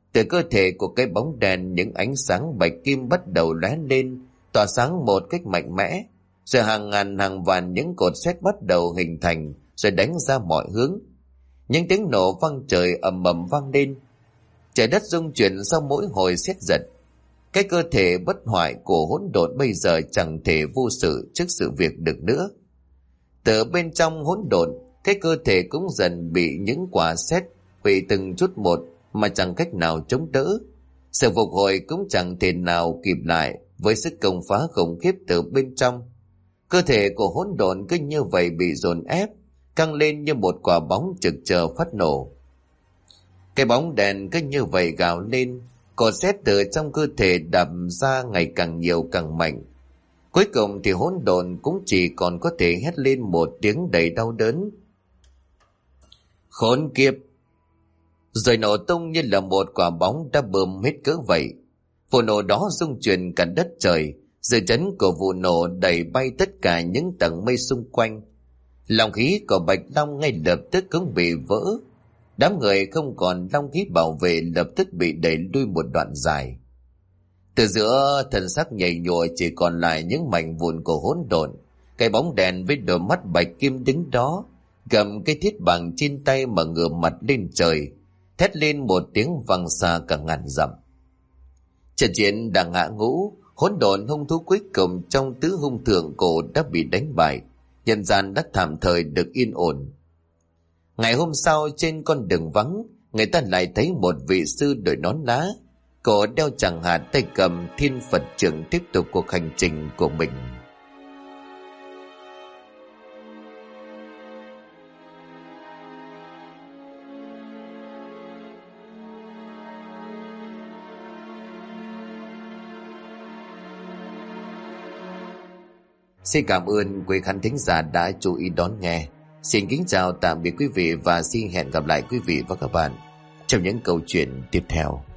Từ cơ thể của cái bóng đèn, những ánh sáng bạch kim bắt đầu lóe lên, tỏa sáng một cách mạnh mẽ. Rồi hàng ngàn hàng vạn những cột sét bắt đầu hình thành, rồi đánh ra mọi hướng. Những tiếng nổ vang trời ầm ầm vang lên. Trời đất rung chuyển sau mỗi hồi sét giật. Cái cơ thể bất hoại của hỗn độn bây giờ chẳng thể vô sự trước sự việc được nữa. Từ bên trong hỗn độn, cái cơ thể cũng dần bị những quả sét hủy từng chút một mà chẳng cách nào chống đỡ. Sự phục hồi cũng chẳng thể nào kịp lại với sức công phá khủng khiếp từ bên trong. Cơ thể của hỗn độn cứ như vậy bị dồn ép, căng lên như một quả bóng trực chờ phát nổ. Cái bóng đèn cứ như vậy gào lên, cột sét từ trong cơ thể đập ra ngày càng nhiều càng mạnh. Cuối cùng thì hỗn độn cũng chỉ còn có thể hét lên một tiếng đầy đau đớn. Khốn kiếp! Rồi nổ tung như là một quả bóng đã bơm hết cỡ vậy. Vụ nổ đó rung chuyển cả đất trời, dư chấn của vụ nổ đẩy bay tất cả những tầng mây xung quanh. Long khí của Bạch Long ngay lập tức cũng bị vỡ. Đám người không còn long khí bảo vệ lập tức bị đẩy lui một đoạn dài. Từ giữa thân xác nhầy nhụa chỉ còn lại những mảnh vụn của hỗn độn. Cái bóng đèn với đôi mắt bạch kim đứng đó, cầm cái thiết bằng trên tay mà ngửa mặt lên trời, thét lên một tiếng vang xa cả ngàn dặm. Trận chiến đang ngã ngũ, hỗn độn hung thú cuối cùng trong tứ hung thượng cổ đã bị đánh bại, nhân gian đã tạm thời được yên ổn. Ngày hôm sau trên con đường vắng, người ta lại thấy một vị sư đội nón lá, cổ đeo chẳng hạt, tay cầm Thiên Phật Trượng tiếp tục cuộc hành trình của mình. Xin cảm ơn quý khán thính giả đã chú ý đón nghe. Xin kính chào tạm biệt quý vị và xin hẹn gặp lại quý vị và các bạn trong những câu chuyện tiếp theo.